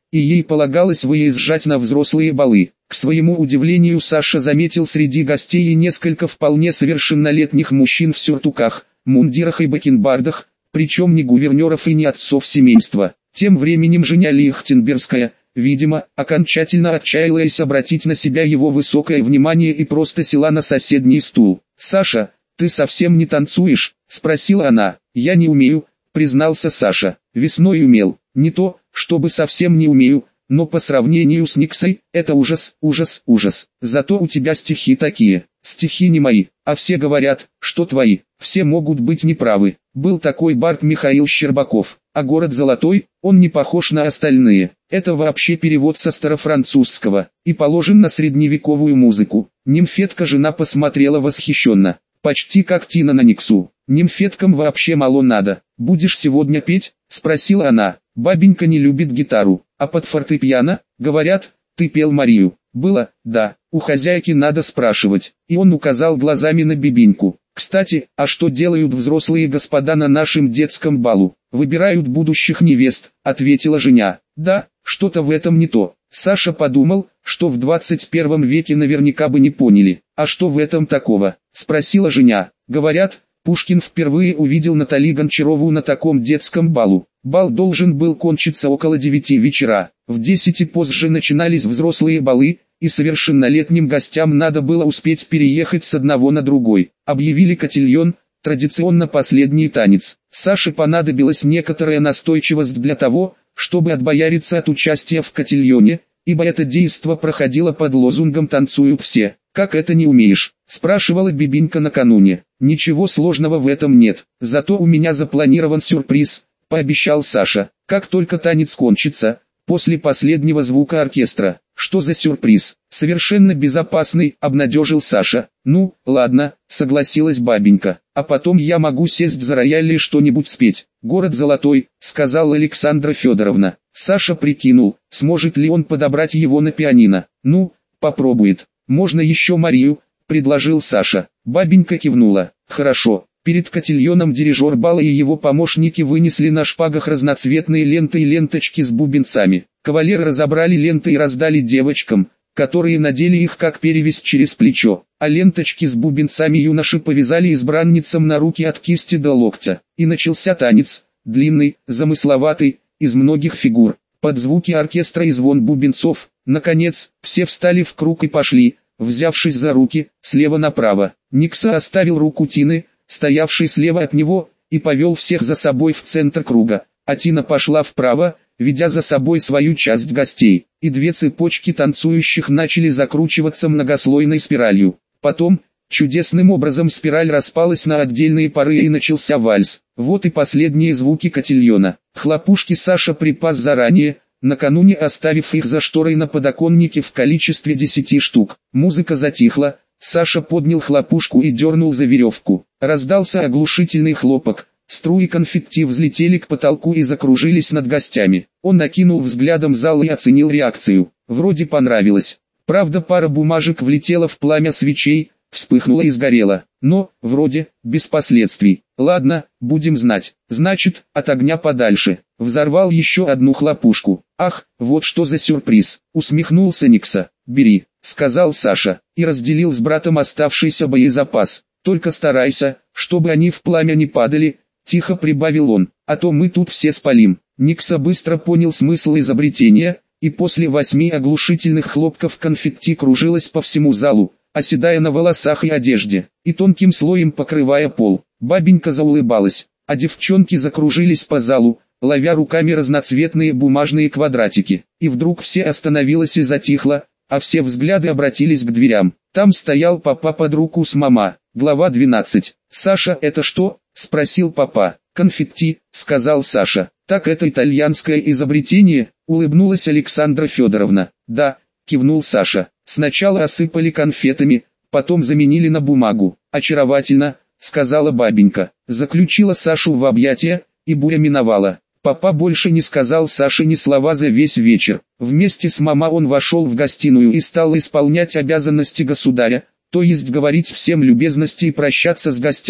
S1: и ей полагалось выезжать на взрослые балы. К своему удивлению, Саша заметил среди гостей и несколько вполне совершеннолетних мужчин в сюртуках, мундирах и бакенбардах, причем не гувернеров и не отцов семейства. Тем временем Женя Лихтенбергская, видимо, окончательно отчаялась обратить на себя его высокое внимание и просто села на соседний стул. «Саша, ты совсем не танцуешь?» – спросила она. «Я не умею», – признался Саша. «Весной умел. Не то, чтобы совсем не умею, но по сравнению с Никсой, это ужас, ужас, ужас. Зато у тебя стихи такие. Стихи не мои, а все говорят, что твои. Все могут быть неправы. Был такой бард Михаил Щербаков, а город Золотой, он не похож на остальные. Это вообще перевод со старофранцузского, и положен на средневековую музыку». Нимфетка жена посмотрела восхищенно, почти как Тина на Никсу. «Нимфеткам вообще мало надо. Будешь сегодня петь?» – спросила она. «Бабенька не любит гитару, а под фортепиано, говорят, ты пел Марию». «Было, да, у хозяйки надо спрашивать», и он указал глазами на Бибиньку. «Кстати, а что делают взрослые господа на нашем детском балу?» «Выбирают будущих невест», — ответила Женя. «Да, что-то в этом не то». Саша подумал, что в 21 веке наверняка бы не поняли. «А что в этом такого?» — спросила Женя. «Говорят, Пушкин впервые увидел Натали Гончарову на таком детском балу. Бал должен был кончиться около 9 вечера. В 10 и позже начинались взрослые балы, и совершеннолетним гостям надо было успеть переехать с одного на другой. Объявили котильон, традиционно последний танец. Саше понадобилась некоторая настойчивость для того, чтобы отбояриться от участия в котильоне, ибо это действо проходило под лозунгом «танцуют все». «Как это не умеешь?» – спрашивала Бибинька накануне. «Ничего сложного в этом нет, зато у меня запланирован сюрприз», – пообещал Саша. «Как только танец кончится, после последнего звука оркестра». «Что за сюрприз?» «Совершенно безопасный», – обнадежил Саша. «Ну, ладно», – согласилась бабенька. «А потом я могу сесть за рояль и что-нибудь спеть». «Город Золотой», – сказала Александра Федоровна. Саша прикинул, сможет ли он подобрать его на пианино. «Ну, попробует». «Можно еще Марию», – предложил Саша. Бабенька кивнула. «Хорошо». Перед котильоном дирижер бала и его помощники вынесли на шпагах разноцветные ленты и ленточки с бубенцами. Кавалеры разобрали ленты и раздали девочкам, которые надели их как перевязь через плечо, а ленточки с бубенцами юноши повязали избранницам на руки от кисти до локтя. И начался танец, длинный, замысловатый, из многих фигур. Под звуки оркестра и звон бубенцов, наконец, все встали в круг и пошли, взявшись за руки, слева направо. Никса оставил руку Тины, стоявшей слева от него, и повел всех за собой в центр круга, а Тина пошла вправо, ведя за собой свою часть гостей, и две цепочки танцующих начали закручиваться многослойной спиралью. Потом, чудесным образом спираль распалась на отдельные пары и начался вальс. Вот и последние звуки котильона. Хлопушки Саша припас заранее, накануне оставив их за шторой на подоконнике в количестве 10 штук. Музыка затихла, Саша поднял хлопушку и дернул за веревку. Раздался оглушительный хлопок, струи конфетти взлетели к потолку и закружились над гостями. Он накинул взглядом зал и оценил реакцию. Вроде понравилось. Правда, пара бумажек влетела в пламя свечей, вспыхнула и сгорела. Но, вроде, без последствий. Ладно, будем знать. Значит, от огня подальше. Взорвал еще одну хлопушку. «Ах, вот что за сюрприз!» — усмехнулся Никса. «Бери», — сказал Саша, и разделил с братом оставшийся боезапас. «Только старайся, чтобы они в пламя не падали», — тихо прибавил он, — «а то мы тут все спалим». Никса быстро понял смысл изобретения, и после 8 оглушительных хлопков конфетти кружилась по всему залу, оседая на волосах и одежде, и тонким слоем покрывая пол. Бабенька заулыбалась, а девчонки закружились по залу, ловя руками разноцветные бумажные квадратики. И вдруг все остановилось и затихло, а все взгляды обратились к дверям. Там стоял папа под руку с мама. Глава 12. «Саша, это что?» – спросил папа. «Конфетти», – сказал Саша. «Так это итальянское изобретение?» – улыбнулась Александра Федоровна. «Да», – кивнул Саша. «Сначала осыпали конфетами, потом заменили на бумагу». «Очаровательно», — сказала бабенька. Заключила Сашу в объятия, и буря миновала. Папа больше не сказал Саше ни слова за весь вечер. Вместе с мама он вошел в гостиную и стал исполнять обязанности государя, то есть говорить всем любезности и прощаться с гостями.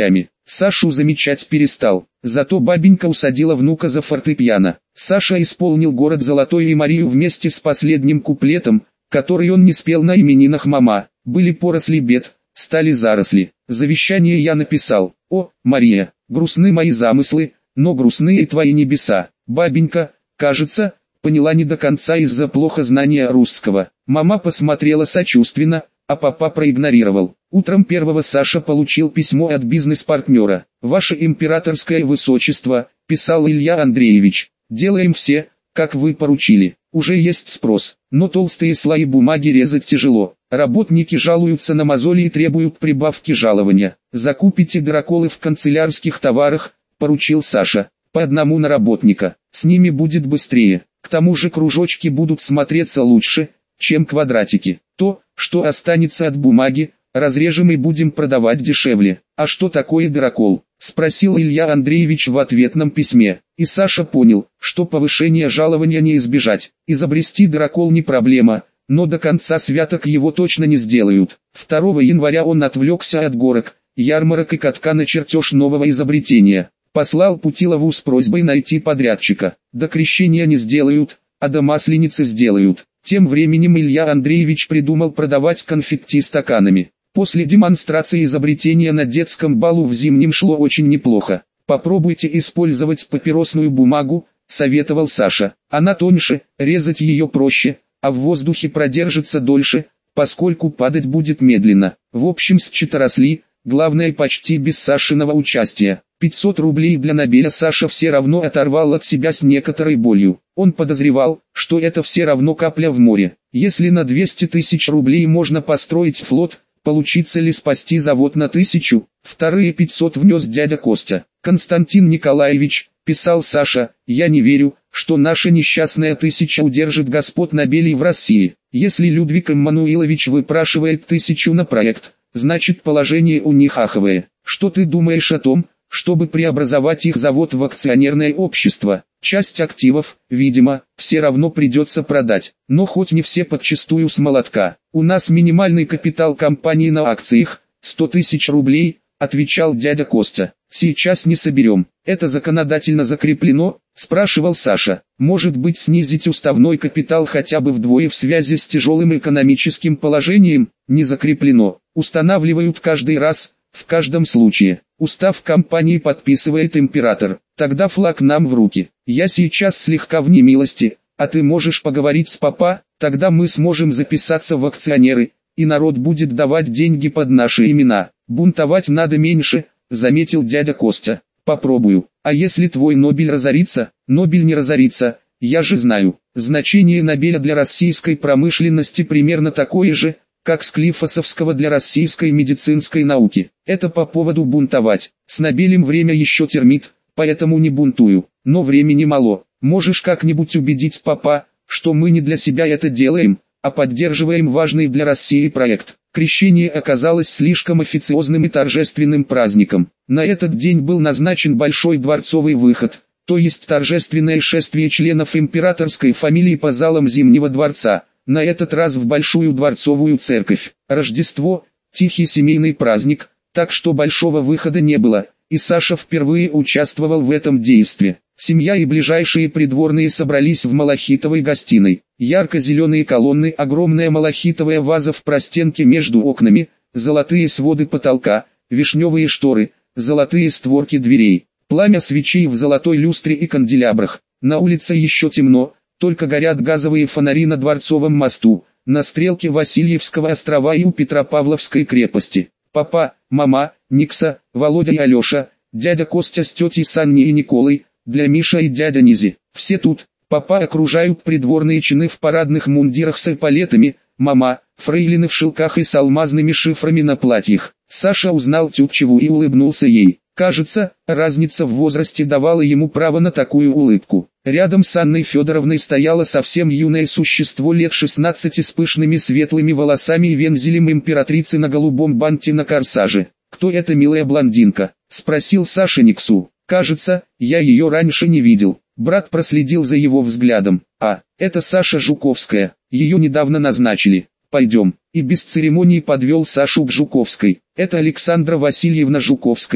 S1: Сашу замечать перестал. Зато бабенька усадила внука за фортепиано. Саша исполнил «Город золотой» и Марию вместе с последним куплетом, который он не спел на именинах мама. Были поросли бед, стали заросли. Завещание я написал. О, Мария, грустны мои замыслы, но грустны и твои небеса. Бабенька, кажется, поняла не до конца из-за плохо знания русского. Мама посмотрела сочувственно, а папа проигнорировал. Утром 1-го Саша получил письмо от бизнес-партнера. «Ваше императорское высочество», – писал Илья Андреевич, – «делаем все, как вы поручили. Уже есть спрос, но толстые слои бумаги резать тяжело. Работники жалуются на мозоли и требуют прибавки жалования. Закупите драколы в канцелярских товарах», – поручил Саша, – «по одному на работника. С ними будет быстрее. К тому же кружочки будут смотреться лучше, чем квадратики. То, что останется от бумаги, разрежем и будем продавать дешевле». «А что такое дракол?» – спросил Илья Андреевич в ответном письме. И Саша понял, что повышение жалования не избежать. Изобрести дракол не проблема, но до конца святок его точно не сделают. 2 января он отвлекся от горок, ярмарок и катка на чертеж нового изобретения. Послал Путилову с просьбой найти подрядчика. До крещения не сделают, а до масленицы сделают. Тем временем Илья Андреевич придумал продавать конфетти стаканами. После демонстрации изобретения на детском балу в Зимнем шло очень неплохо. «Попробуйте использовать папиросную бумагу», – советовал Саша. «Она тоньше, резать ее проще, а в воздухе продержится дольше, поскольку падать будет медленно». В общем, счета-росли, главное почти без Сашиного участия. 500 рублей для Нобеля Саша все равно оторвал от себя с некоторой болью. Он подозревал, что это все равно капля в море. Если на 200 тысяч рублей можно построить флот, получится ли спасти завод на 1000? Вторые 500 внес дядя Костя. «Константин Николаевич», – писал Саша, – «я не верю, что наша несчастная 1000 удержит господ Нобелей в России. Если Людвиг Эммануилович выпрашивает 1000 на проект, значит положение у них аховое. Что ты думаешь о том, чтобы преобразовать их завод в акционерное общество? Часть активов, видимо, все равно придется продать, но хоть не все подчистую с молотка. У нас минимальный капитал компании на акциях, 100 тысяч рублей», – отвечал дядя Костя. «Сейчас не соберем. Это законодательно закреплено?» – спрашивал Саша. «Может быть, снизить уставной капитал хотя бы вдвое в связи с тяжелым экономическим положением?» «Не закреплено. Устанавливают каждый раз, в каждом случае. Устав компании подписывает император. Тогда флаг нам в руки. Я сейчас слегка в немилости, а ты можешь поговорить с папа, тогда мы сможем записаться в акционеры, и народ будет давать деньги под наши имена. Бунтовать надо меньше», – заметил дядя Костя. «Попробую. А если твой Нобель разорится?» «Нобель не разорится, я же знаю. Значение Нобеля для российской промышленности примерно такое же, как Склифосовского для российской медицинской науки. Это по поводу бунтовать. С Нобелем время еще термит, поэтому не бунтую. Но времени мало. Можешь как-нибудь убедить папа, что мы не для себя это делаем, а поддерживаем важный для России проект». Крещение оказалось слишком официозным и торжественным праздником. На этот день был назначен большой дворцовый выход, то есть торжественное шествие членов императорской фамилии по залам Зимнего дворца, на этот раз в Большую дворцовую церковь. Рождество – тихий семейный праздник, так что большого выхода не было, и Саша впервые участвовал в этом действе. Семья и ближайшие придворные собрались в малахитовой гостиной. Ярко-зеленые колонны, огромная малахитовая ваза в простенке между окнами, золотые своды потолка, вишневые шторы, золотые створки дверей, пламя свечей в золотой люстре и канделябрах. На улице еще темно, только горят газовые фонари на Дворцовом мосту, на стрелке Васильевского острова и у Петропавловской крепости. Папа, мама, Никса, Володя и Алеша, дядя Костя с тетей Санни и Николой, для Миша и дядя Низи. Все тут. Папа окружают придворные чины в парадных мундирах с эполетами, мама, фрейлины в шелках и с алмазными шифрами на платьях. Саша узнал Тютчеву и улыбнулся ей. Кажется, разница в возрасте давала ему право на такую улыбку. Рядом с Анной Федоровной стояло совсем юное существо лет 16 с пышными светлыми волосами и вензелем императрицы на голубом банте на корсаже. «Кто эта милая блондинка?» – спросил Саша Никсу. «Кажется, я ее раньше не видел». Брат проследил за его взглядом. «А, это Саша Жуковская, ее недавно назначили. Пойдем». И без церемоний подвел Сашу к Жуковской. «Это Александра Васильевна Жуковская»,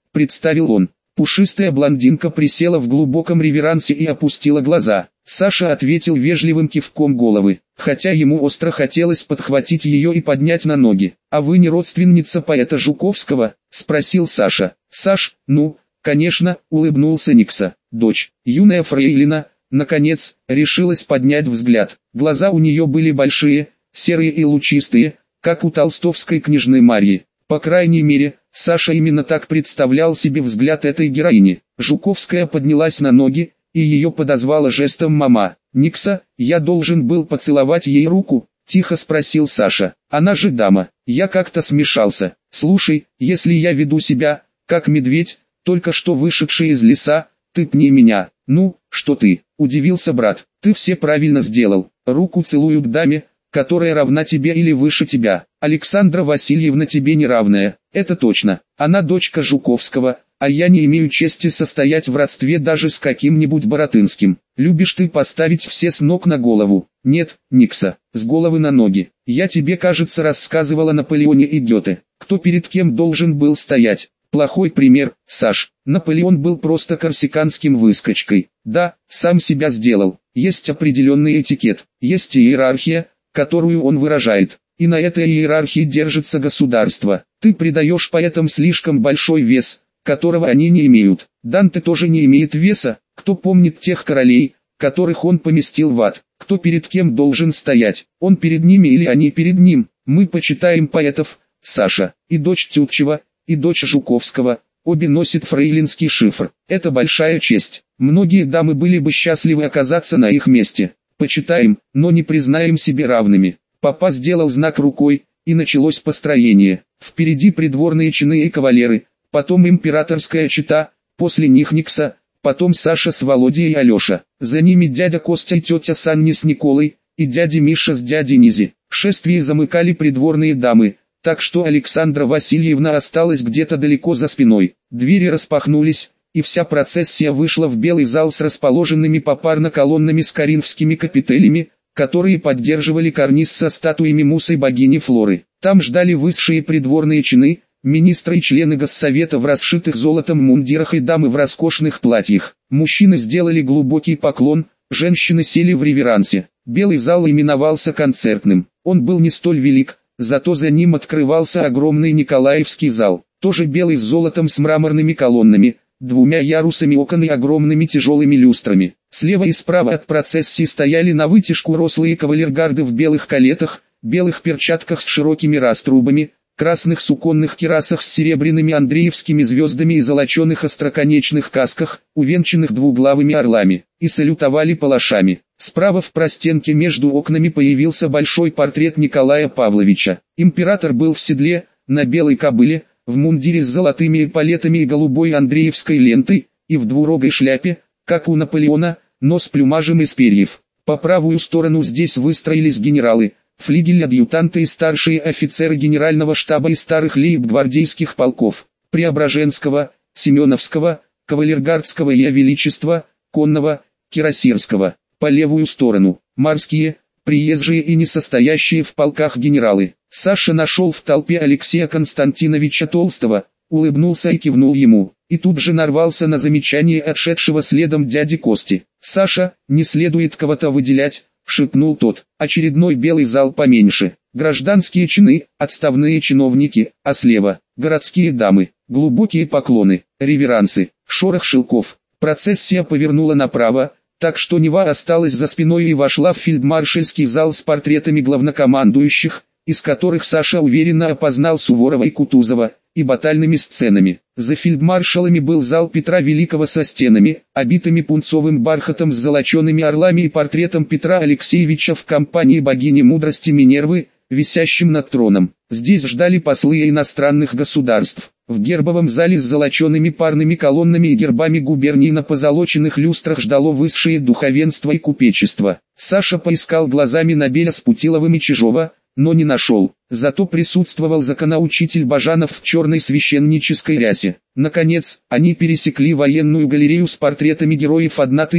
S1: представил он. Пушистая блондинка присела в глубоком реверансе и опустила глаза. Саша ответил вежливым кивком головы, хотя ему остро хотелось подхватить ее и поднять на ноги. «А вы не родственница поэта Жуковского?» – спросил Саша. «Саш, ну, конечно», – улыбнулся Никса. Дочь, юная фрейлина, наконец, решилась поднять взгляд. Глаза у нее были большие, серые и лучистые, как у толстовской княжны Марьи. По крайней мере, Саша именно так представлял себе взгляд этой героини. Жуковская поднялась на ноги, и ее подозвала жестом мама. «Никса, я должен был поцеловать ей руку?» – тихо спросил Саша. «Она же дама». Я как-то смешался. «Слушай, если я веду себя, как медведь, только что вышедший из леса, ты пни меня». «Ну, что ты?» – удивился брат. «Ты все правильно сделал. Руку целую к даме, которая равна тебе или выше тебя. Александра Васильевна тебе не равная, это точно. Она дочка Жуковского, а я не имею чести состоять в родстве даже с каким-нибудь Баратынским. Любишь ты поставить все с ног на голову?» «Нет, Никса, с головы на ноги. Я тебе, кажется, рассказывала о Наполеоне и Гёте, кто перед кем должен был стоять. Плохой пример, Саш. Наполеон был просто корсиканским выскочкой. Да, сам себя сделал. Есть определенный этикет, есть иерархия, которую он выражает, и на этой иерархии держится государство. Ты придаешь поэтам слишком большой вес, которого они не имеют. Данте тоже не имеет веса. Кто помнит тех королей, которых он поместил в ад? Кто перед кем должен стоять? Он перед ними или они перед ним? Мы почитаем поэтов, Саша, и дочь Тютчева, и дочь Жуковского, обе носят фрейлинский шифр. Это большая честь. Многие дамы были бы счастливы оказаться на их месте. Почитаем, но не признаем себе равными. Папа сделал знак рукой, и началось построение. Впереди придворные чины и кавалеры, потом императорская чета, после них Никса, потом Саша с Володей и Алеша. За ними дядя Костя и тетя Санни с Николой, и дядя Миша с дядей Низи. Шествие замыкали придворные дамы, так что Александра Васильевна осталась где-то далеко за спиной. Двери распахнулись, и вся процессия вышла в белый зал с расположенными попарно колоннами с коринфскими капителями, которые поддерживали карниз со статуями Мусы богини Флоры. Там ждали высшие придворные чины, министры и члены госсовета в расшитых золотом мундирах и дамы в роскошных платьях. Мужчины сделали глубокий поклон, женщины сели в реверансе. Белый зал именовался концертным. Он был не столь велик, зато за ним открывался огромный Николаевский зал, тоже белый с золотом с мраморными колоннами, двумя ярусами окон и огромными тяжелыми люстрами. Слева и справа от процессии стояли на вытяжку рослые кавалергарды в белых калетах, белых перчатках с широкими раструбами, красных суконных кирасах с серебряными андреевскими звездами и золоченых остроконечных касках, увенчанных двуглавыми орлами, и салютовали палашами. Справа в простенке между окнами появился большой портрет Николая Павловича. Император был в седле, на белой кобыле, в мундире с золотыми эполетами и голубой андреевской лентой, и в двурогой шляпе, как у Наполеона, но с плюмажем из перьев. По правую сторону здесь выстроились генералы, флигель-адъютанты и старшие офицеры генерального штаба и старых лейб-гвардейских полков, Преображенского, Семеновского, Кавалергардского и Величества, Конного, Кирасирского. По левую сторону, морские, приезжие и не состоящие в полках генералы. Саша нашел в толпе Алексея Константиновича Толстого, улыбнулся и кивнул ему, и тут же нарвался на замечание отшедшего следом дяди Кости. «Саша, не следует кого-то выделять», — шепнул тот. Очередной белый зал поменьше, гражданские чины, отставные чиновники, а слева — городские дамы, глубокие поклоны, реверансы, шорох шелков. Процессия повернула направо, так что Нева осталась за спиной и вошла в фельдмаршальский зал с портретами главнокомандующих, из которых Саша уверенно опознал Суворова и Кутузова, и батальными сценами. За фельдмаршалами был зал Петра Великого со стенами, обитыми пунцовым бархатом с золочеными орлами и портретом Петра Алексеевича в компании богини мудрости Минервы, висящим над троном. Здесь ждали послы иностранных государств. В гербовом зале с золочеными парными колоннами и гербами губерний на позолоченных люстрах ждало высшее духовенство и купечество. Саша поискал глазами Набеля с Путиловым и Чижова, но не нашел. Зато присутствовал законоучитель Бажанов в черной священнической рясе. Наконец, они пересекли военную галерею с портретами героев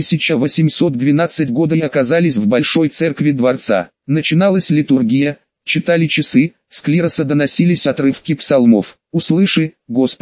S1: 1812 года и оказались в большой церкви дворца. Начиналась литургия, читали часы, с клироса доносились отрывки псалмов. «Услыши, Господи,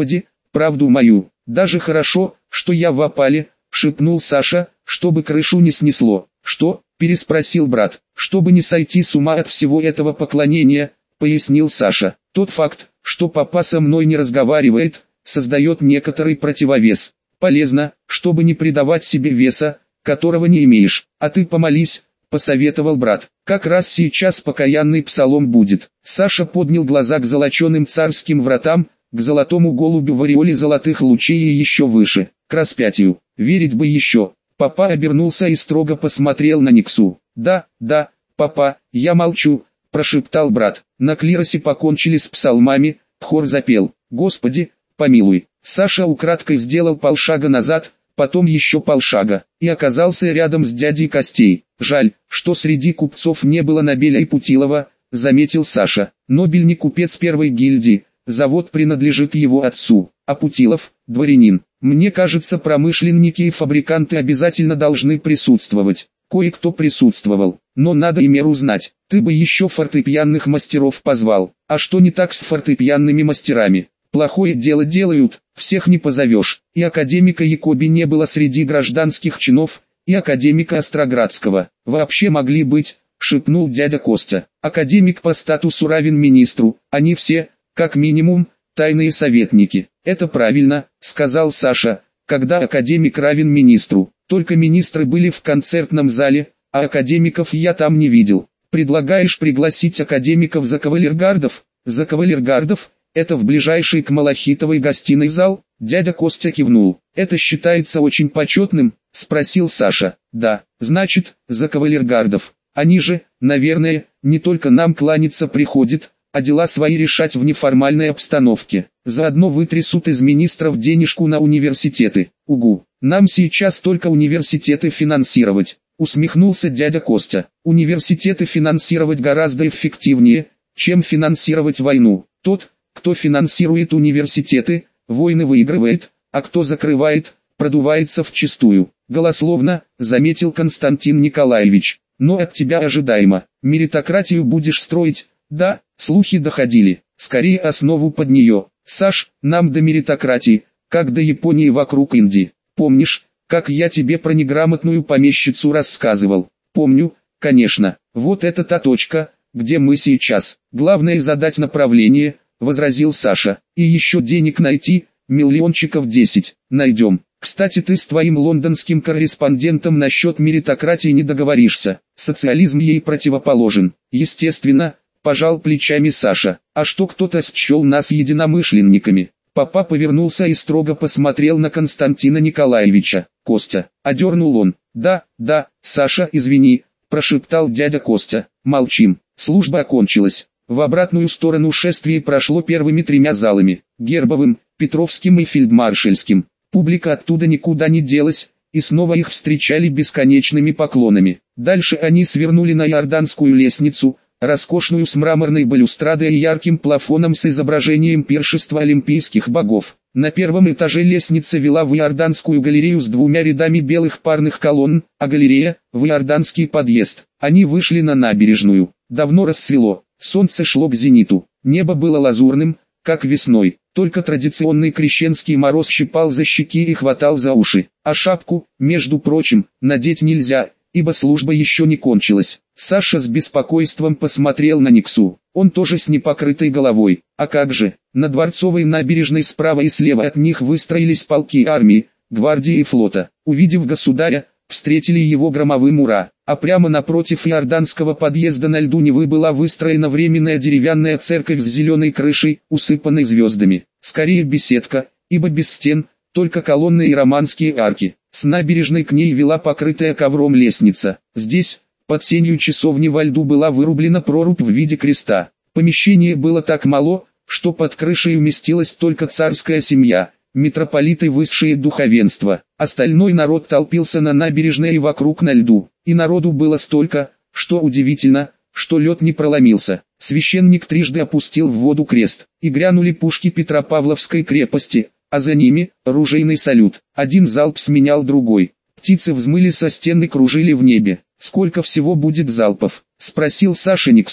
S1: правду мою. Даже хорошо, что я в опале, шепнул Саша, чтобы крышу не снесло. Что? Переспросил брат. Чтобы не сойти с ума от всего этого поклонения, пояснил Саша. Тот факт, что папа со мной не разговаривает, создает некоторый противовес. Полезно, чтобы не придавать себе веса, которого не имеешь. А ты помолись, посоветовал брат. Как раз сейчас покаянный псалом будет. Саша поднял глаза к золоченым царским вратам, к золотому голубю в ореоле золотых лучей и еще выше, к распятию. Верить бы еще. Папа обернулся и строго посмотрел на Никсу. «Да, да, папа, я молчу», – прошептал брат. На клиросе покончили с псалмами, хор запел «Господи, помилуй». Саша украдкой сделал полшага назад, потом еще полшага, и оказался рядом с дядей Костей. «Жаль, что среди купцов не было Нобеля и Путилова», – заметил Саша. «Нобель не купец первой гильдии, завод принадлежит его отцу, а Путилов – дворянин. Мне кажется, промышленники и фабриканты обязательно должны присутствовать». Кое-кто присутствовал, но надо и меру знать. Ты бы еще фортепианных мастеров позвал. А что не так с фортепианными мастерами? Плохое дело делают, всех не позовешь. И академика Якоби не было среди гражданских чинов, и академика Остроградского. Вообще могли быть, шепнул дядя Костя. Академик по статусу равен министру, они все, как минимум, тайные советники. Это правильно, сказал Саша, когда академик равен министру. Только министры были в концертном зале, а академиков я там не видел. Предлагаешь пригласить академиков за кавалергардов? За кавалергардов? Это в ближайший к Малахитовой гостиной зал? Дядя Костя кивнул. Это считается очень почетным? Спросил Саша. Да, значит, за кавалергардов. Они же, наверное, не только нам кланяться приходят, а дела свои решать в неформальной обстановке. Заодно вытрясут из министров денежку на университеты. Угу. Нам сейчас только университеты финансировать, усмехнулся дядя Костя. Университеты финансировать гораздо эффективнее, чем финансировать войну. Тот, кто финансирует университеты, войны выигрывает, а кто закрывает, продувается вчистую. Голословно, заметил Константин Николаевич. Но от тебя ожидаемо. Меритократию будешь строить? Да, слухи доходили. Скорее основу под нее. Саш, нам до меритократии, как до Японии вокруг Индии. Помнишь, как я тебе про неграмотную помещицу рассказывал? Помню, конечно. Вот это та точка, где мы сейчас. Главное задать направление, возразил Саша. И еще денег найти, миллиончиков 10, найдем. Кстати, ты с твоим лондонским корреспондентом насчет меритократии не договоришься. Социализм ей противоположен. Естественно, пожал плечами Саша. А что кто-то счел нас единомышленниками? Папа повернулся и строго посмотрел на Константина Николаевича. «Костя», — одернул он. «Да, да, Саша, извини», — прошептал дядя Костя. «Молчим». Служба окончилась. В обратную сторону шествие прошло первыми 3 залами — Гербовым, Петровским и Фельдмаршальским. Публика оттуда никуда не делась, и снова их встречали бесконечными поклонами. Дальше они свернули на Иорданскую лестницу, роскошную с мраморной балюстрадой и ярким плафоном с изображением пиршества олимпийских богов. На первом этаже лестница вела в Иорданскую галерею с 2 рядами белых парных колонн, а галерея – в Иорданский подъезд. Они вышли на набережную. Давно рассвело, солнце шло к зениту, небо было лазурным, как весной. Только традиционный крещенский мороз щипал за щеки и хватал за уши. А шапку, между прочим, надеть нельзя, ибо служба еще не кончилась. Саша с беспокойством посмотрел на Никсу. Он тоже с непокрытой головой. А как же? На Дворцовой набережной справа и слева от них выстроились полки армии, гвардии и флота. Увидев государя, встретили его громовым «Ура!». А прямо напротив иорданского подъезда на льду Невы была выстроена временная деревянная церковь с зеленой крышей, усыпанной звездами. Скорее беседка, ибо без стен, только колонны и романские арки. С набережной к ней вела покрытая ковром лестница. Здесь, под сенью часовни во льду, была вырублена прорубь в виде креста. Помещение было так мало, что под крышей уместилась только царская семья, митрополиты и высшее духовенство. Остальной народ толпился на набережной и вокруг на льду. И народу было столько, что удивительно, что лед не проломился. Священник трижды опустил в воду крест, и грянули пушки Петропавловской крепости, а за ними – ружейный салют. Один залп сменял другой. Птицы взмыли со стены и кружили в небе. «Сколько всего будет залпов?» – спросил Саша Никсу.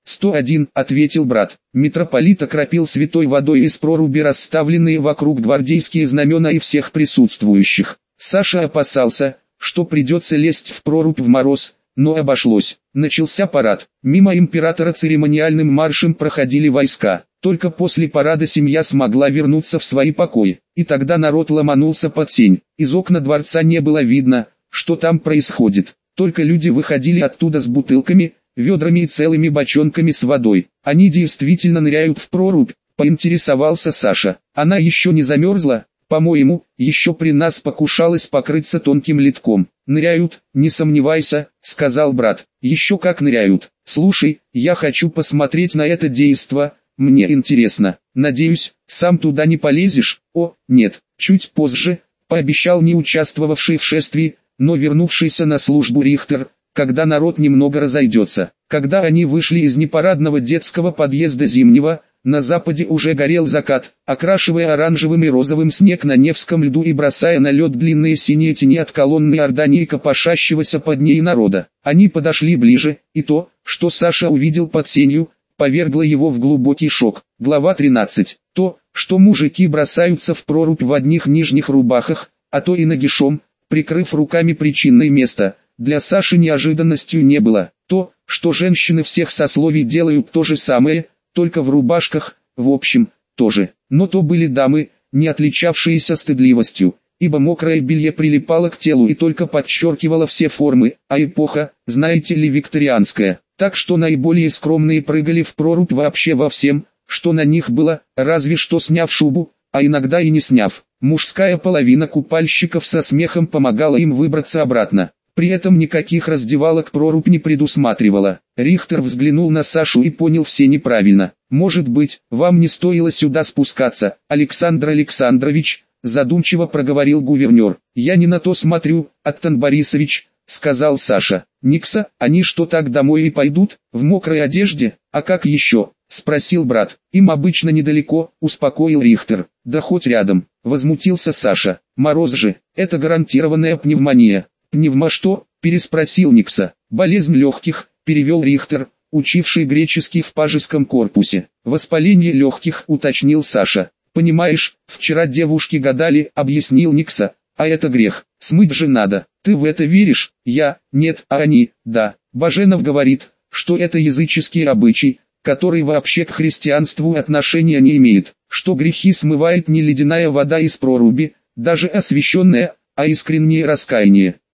S1: 101, ответил брат. Митрополит окропил святой водой из проруби расставленные вокруг гвардейские знамена и всех присутствующих. Саша опасался, что придется лезть в прорубь в мороз, но обошлось. Начался парад. Мимо императора церемониальным маршем проходили войска. Только после парада семья смогла вернуться в свои покои. И тогда народ ломанулся под сень. Из окна дворца не было видно, что там происходит. Только люди выходили оттуда с бутылками, ведрами и целыми бочонками с водой. Они действительно ныряют в прорубь, поинтересовался Саша. Она еще не замерзла? По-моему, еще при нас покушалась покрыться тонким литком. Ныряют, не сомневайся, сказал брат. Еще как ныряют. Слушай, я хочу посмотреть на это действо, мне интересно. Надеюсь, сам туда не полезешь? О, нет, чуть позже, пообещал не участвовавший в шествии, но вернувшийся на службу Рихтер, когда народ немного разойдется. Когда они вышли из непарадного детского подъезда Зимнего, на западе уже горел закат, окрашивая оранжевым и розовым снег на Невском льду и бросая на лед длинные синие тени от колонны Иордании копошащегося под ней народа. Они подошли ближе, и то, что Саша увидел под сенью, повергло его в глубокий шок. Глава 13. То, что мужики бросаются в прорубь в одних нижних рубахах, а то и нагишом, прикрыв руками причинное место, для Саши неожиданностью не было. То, что женщины всех сословий делают то же самое, только в рубашках, в общем, тоже. Но то были дамы, не отличавшиеся стыдливостью, ибо мокрое белье прилипало к телу и только подчеркивало все формы, а эпоха, знаете ли, викторианская. Так что наиболее скромные прыгали в прорубь вообще во всем, что на них было, разве что сняв шубу, а иногда и не сняв. Мужская половина купальщиков со смехом помогала им выбраться обратно. При этом никаких раздевалок прорубь не предусматривала. Рихтер взглянул на Сашу и понял все неправильно. «Может быть, вам не стоило сюда спускаться, Александр Александрович», задумчиво проговорил гувернер. «Я не на то смотрю, Аттан Борисович», сказал Саша. «Никса, они что, так домой и пойдут, в мокрой одежде? А как еще?» спросил брат. «Им обычно недалеко», успокоил Рихтер. «Да хоть рядом», возмутился Саша. «Мороз же, это гарантированная пневмония». «Пневма что?» – переспросил Никса. «Болезнь легких», – перевел Рихтер, учивший греческий в пажеском корпусе. «Воспаление легких», – уточнил Саша. «Понимаешь, вчера девушки гадали», – объяснил Никса. «А это грех, смыть же надо. Ты в это веришь?» «Я, нет, а они, да». Баженов говорит, что это языческий обычай, который вообще к христианству отношения не имеет, что грехи смывает не ледяная вода из проруби, даже освященная, а искреннее раскаяние.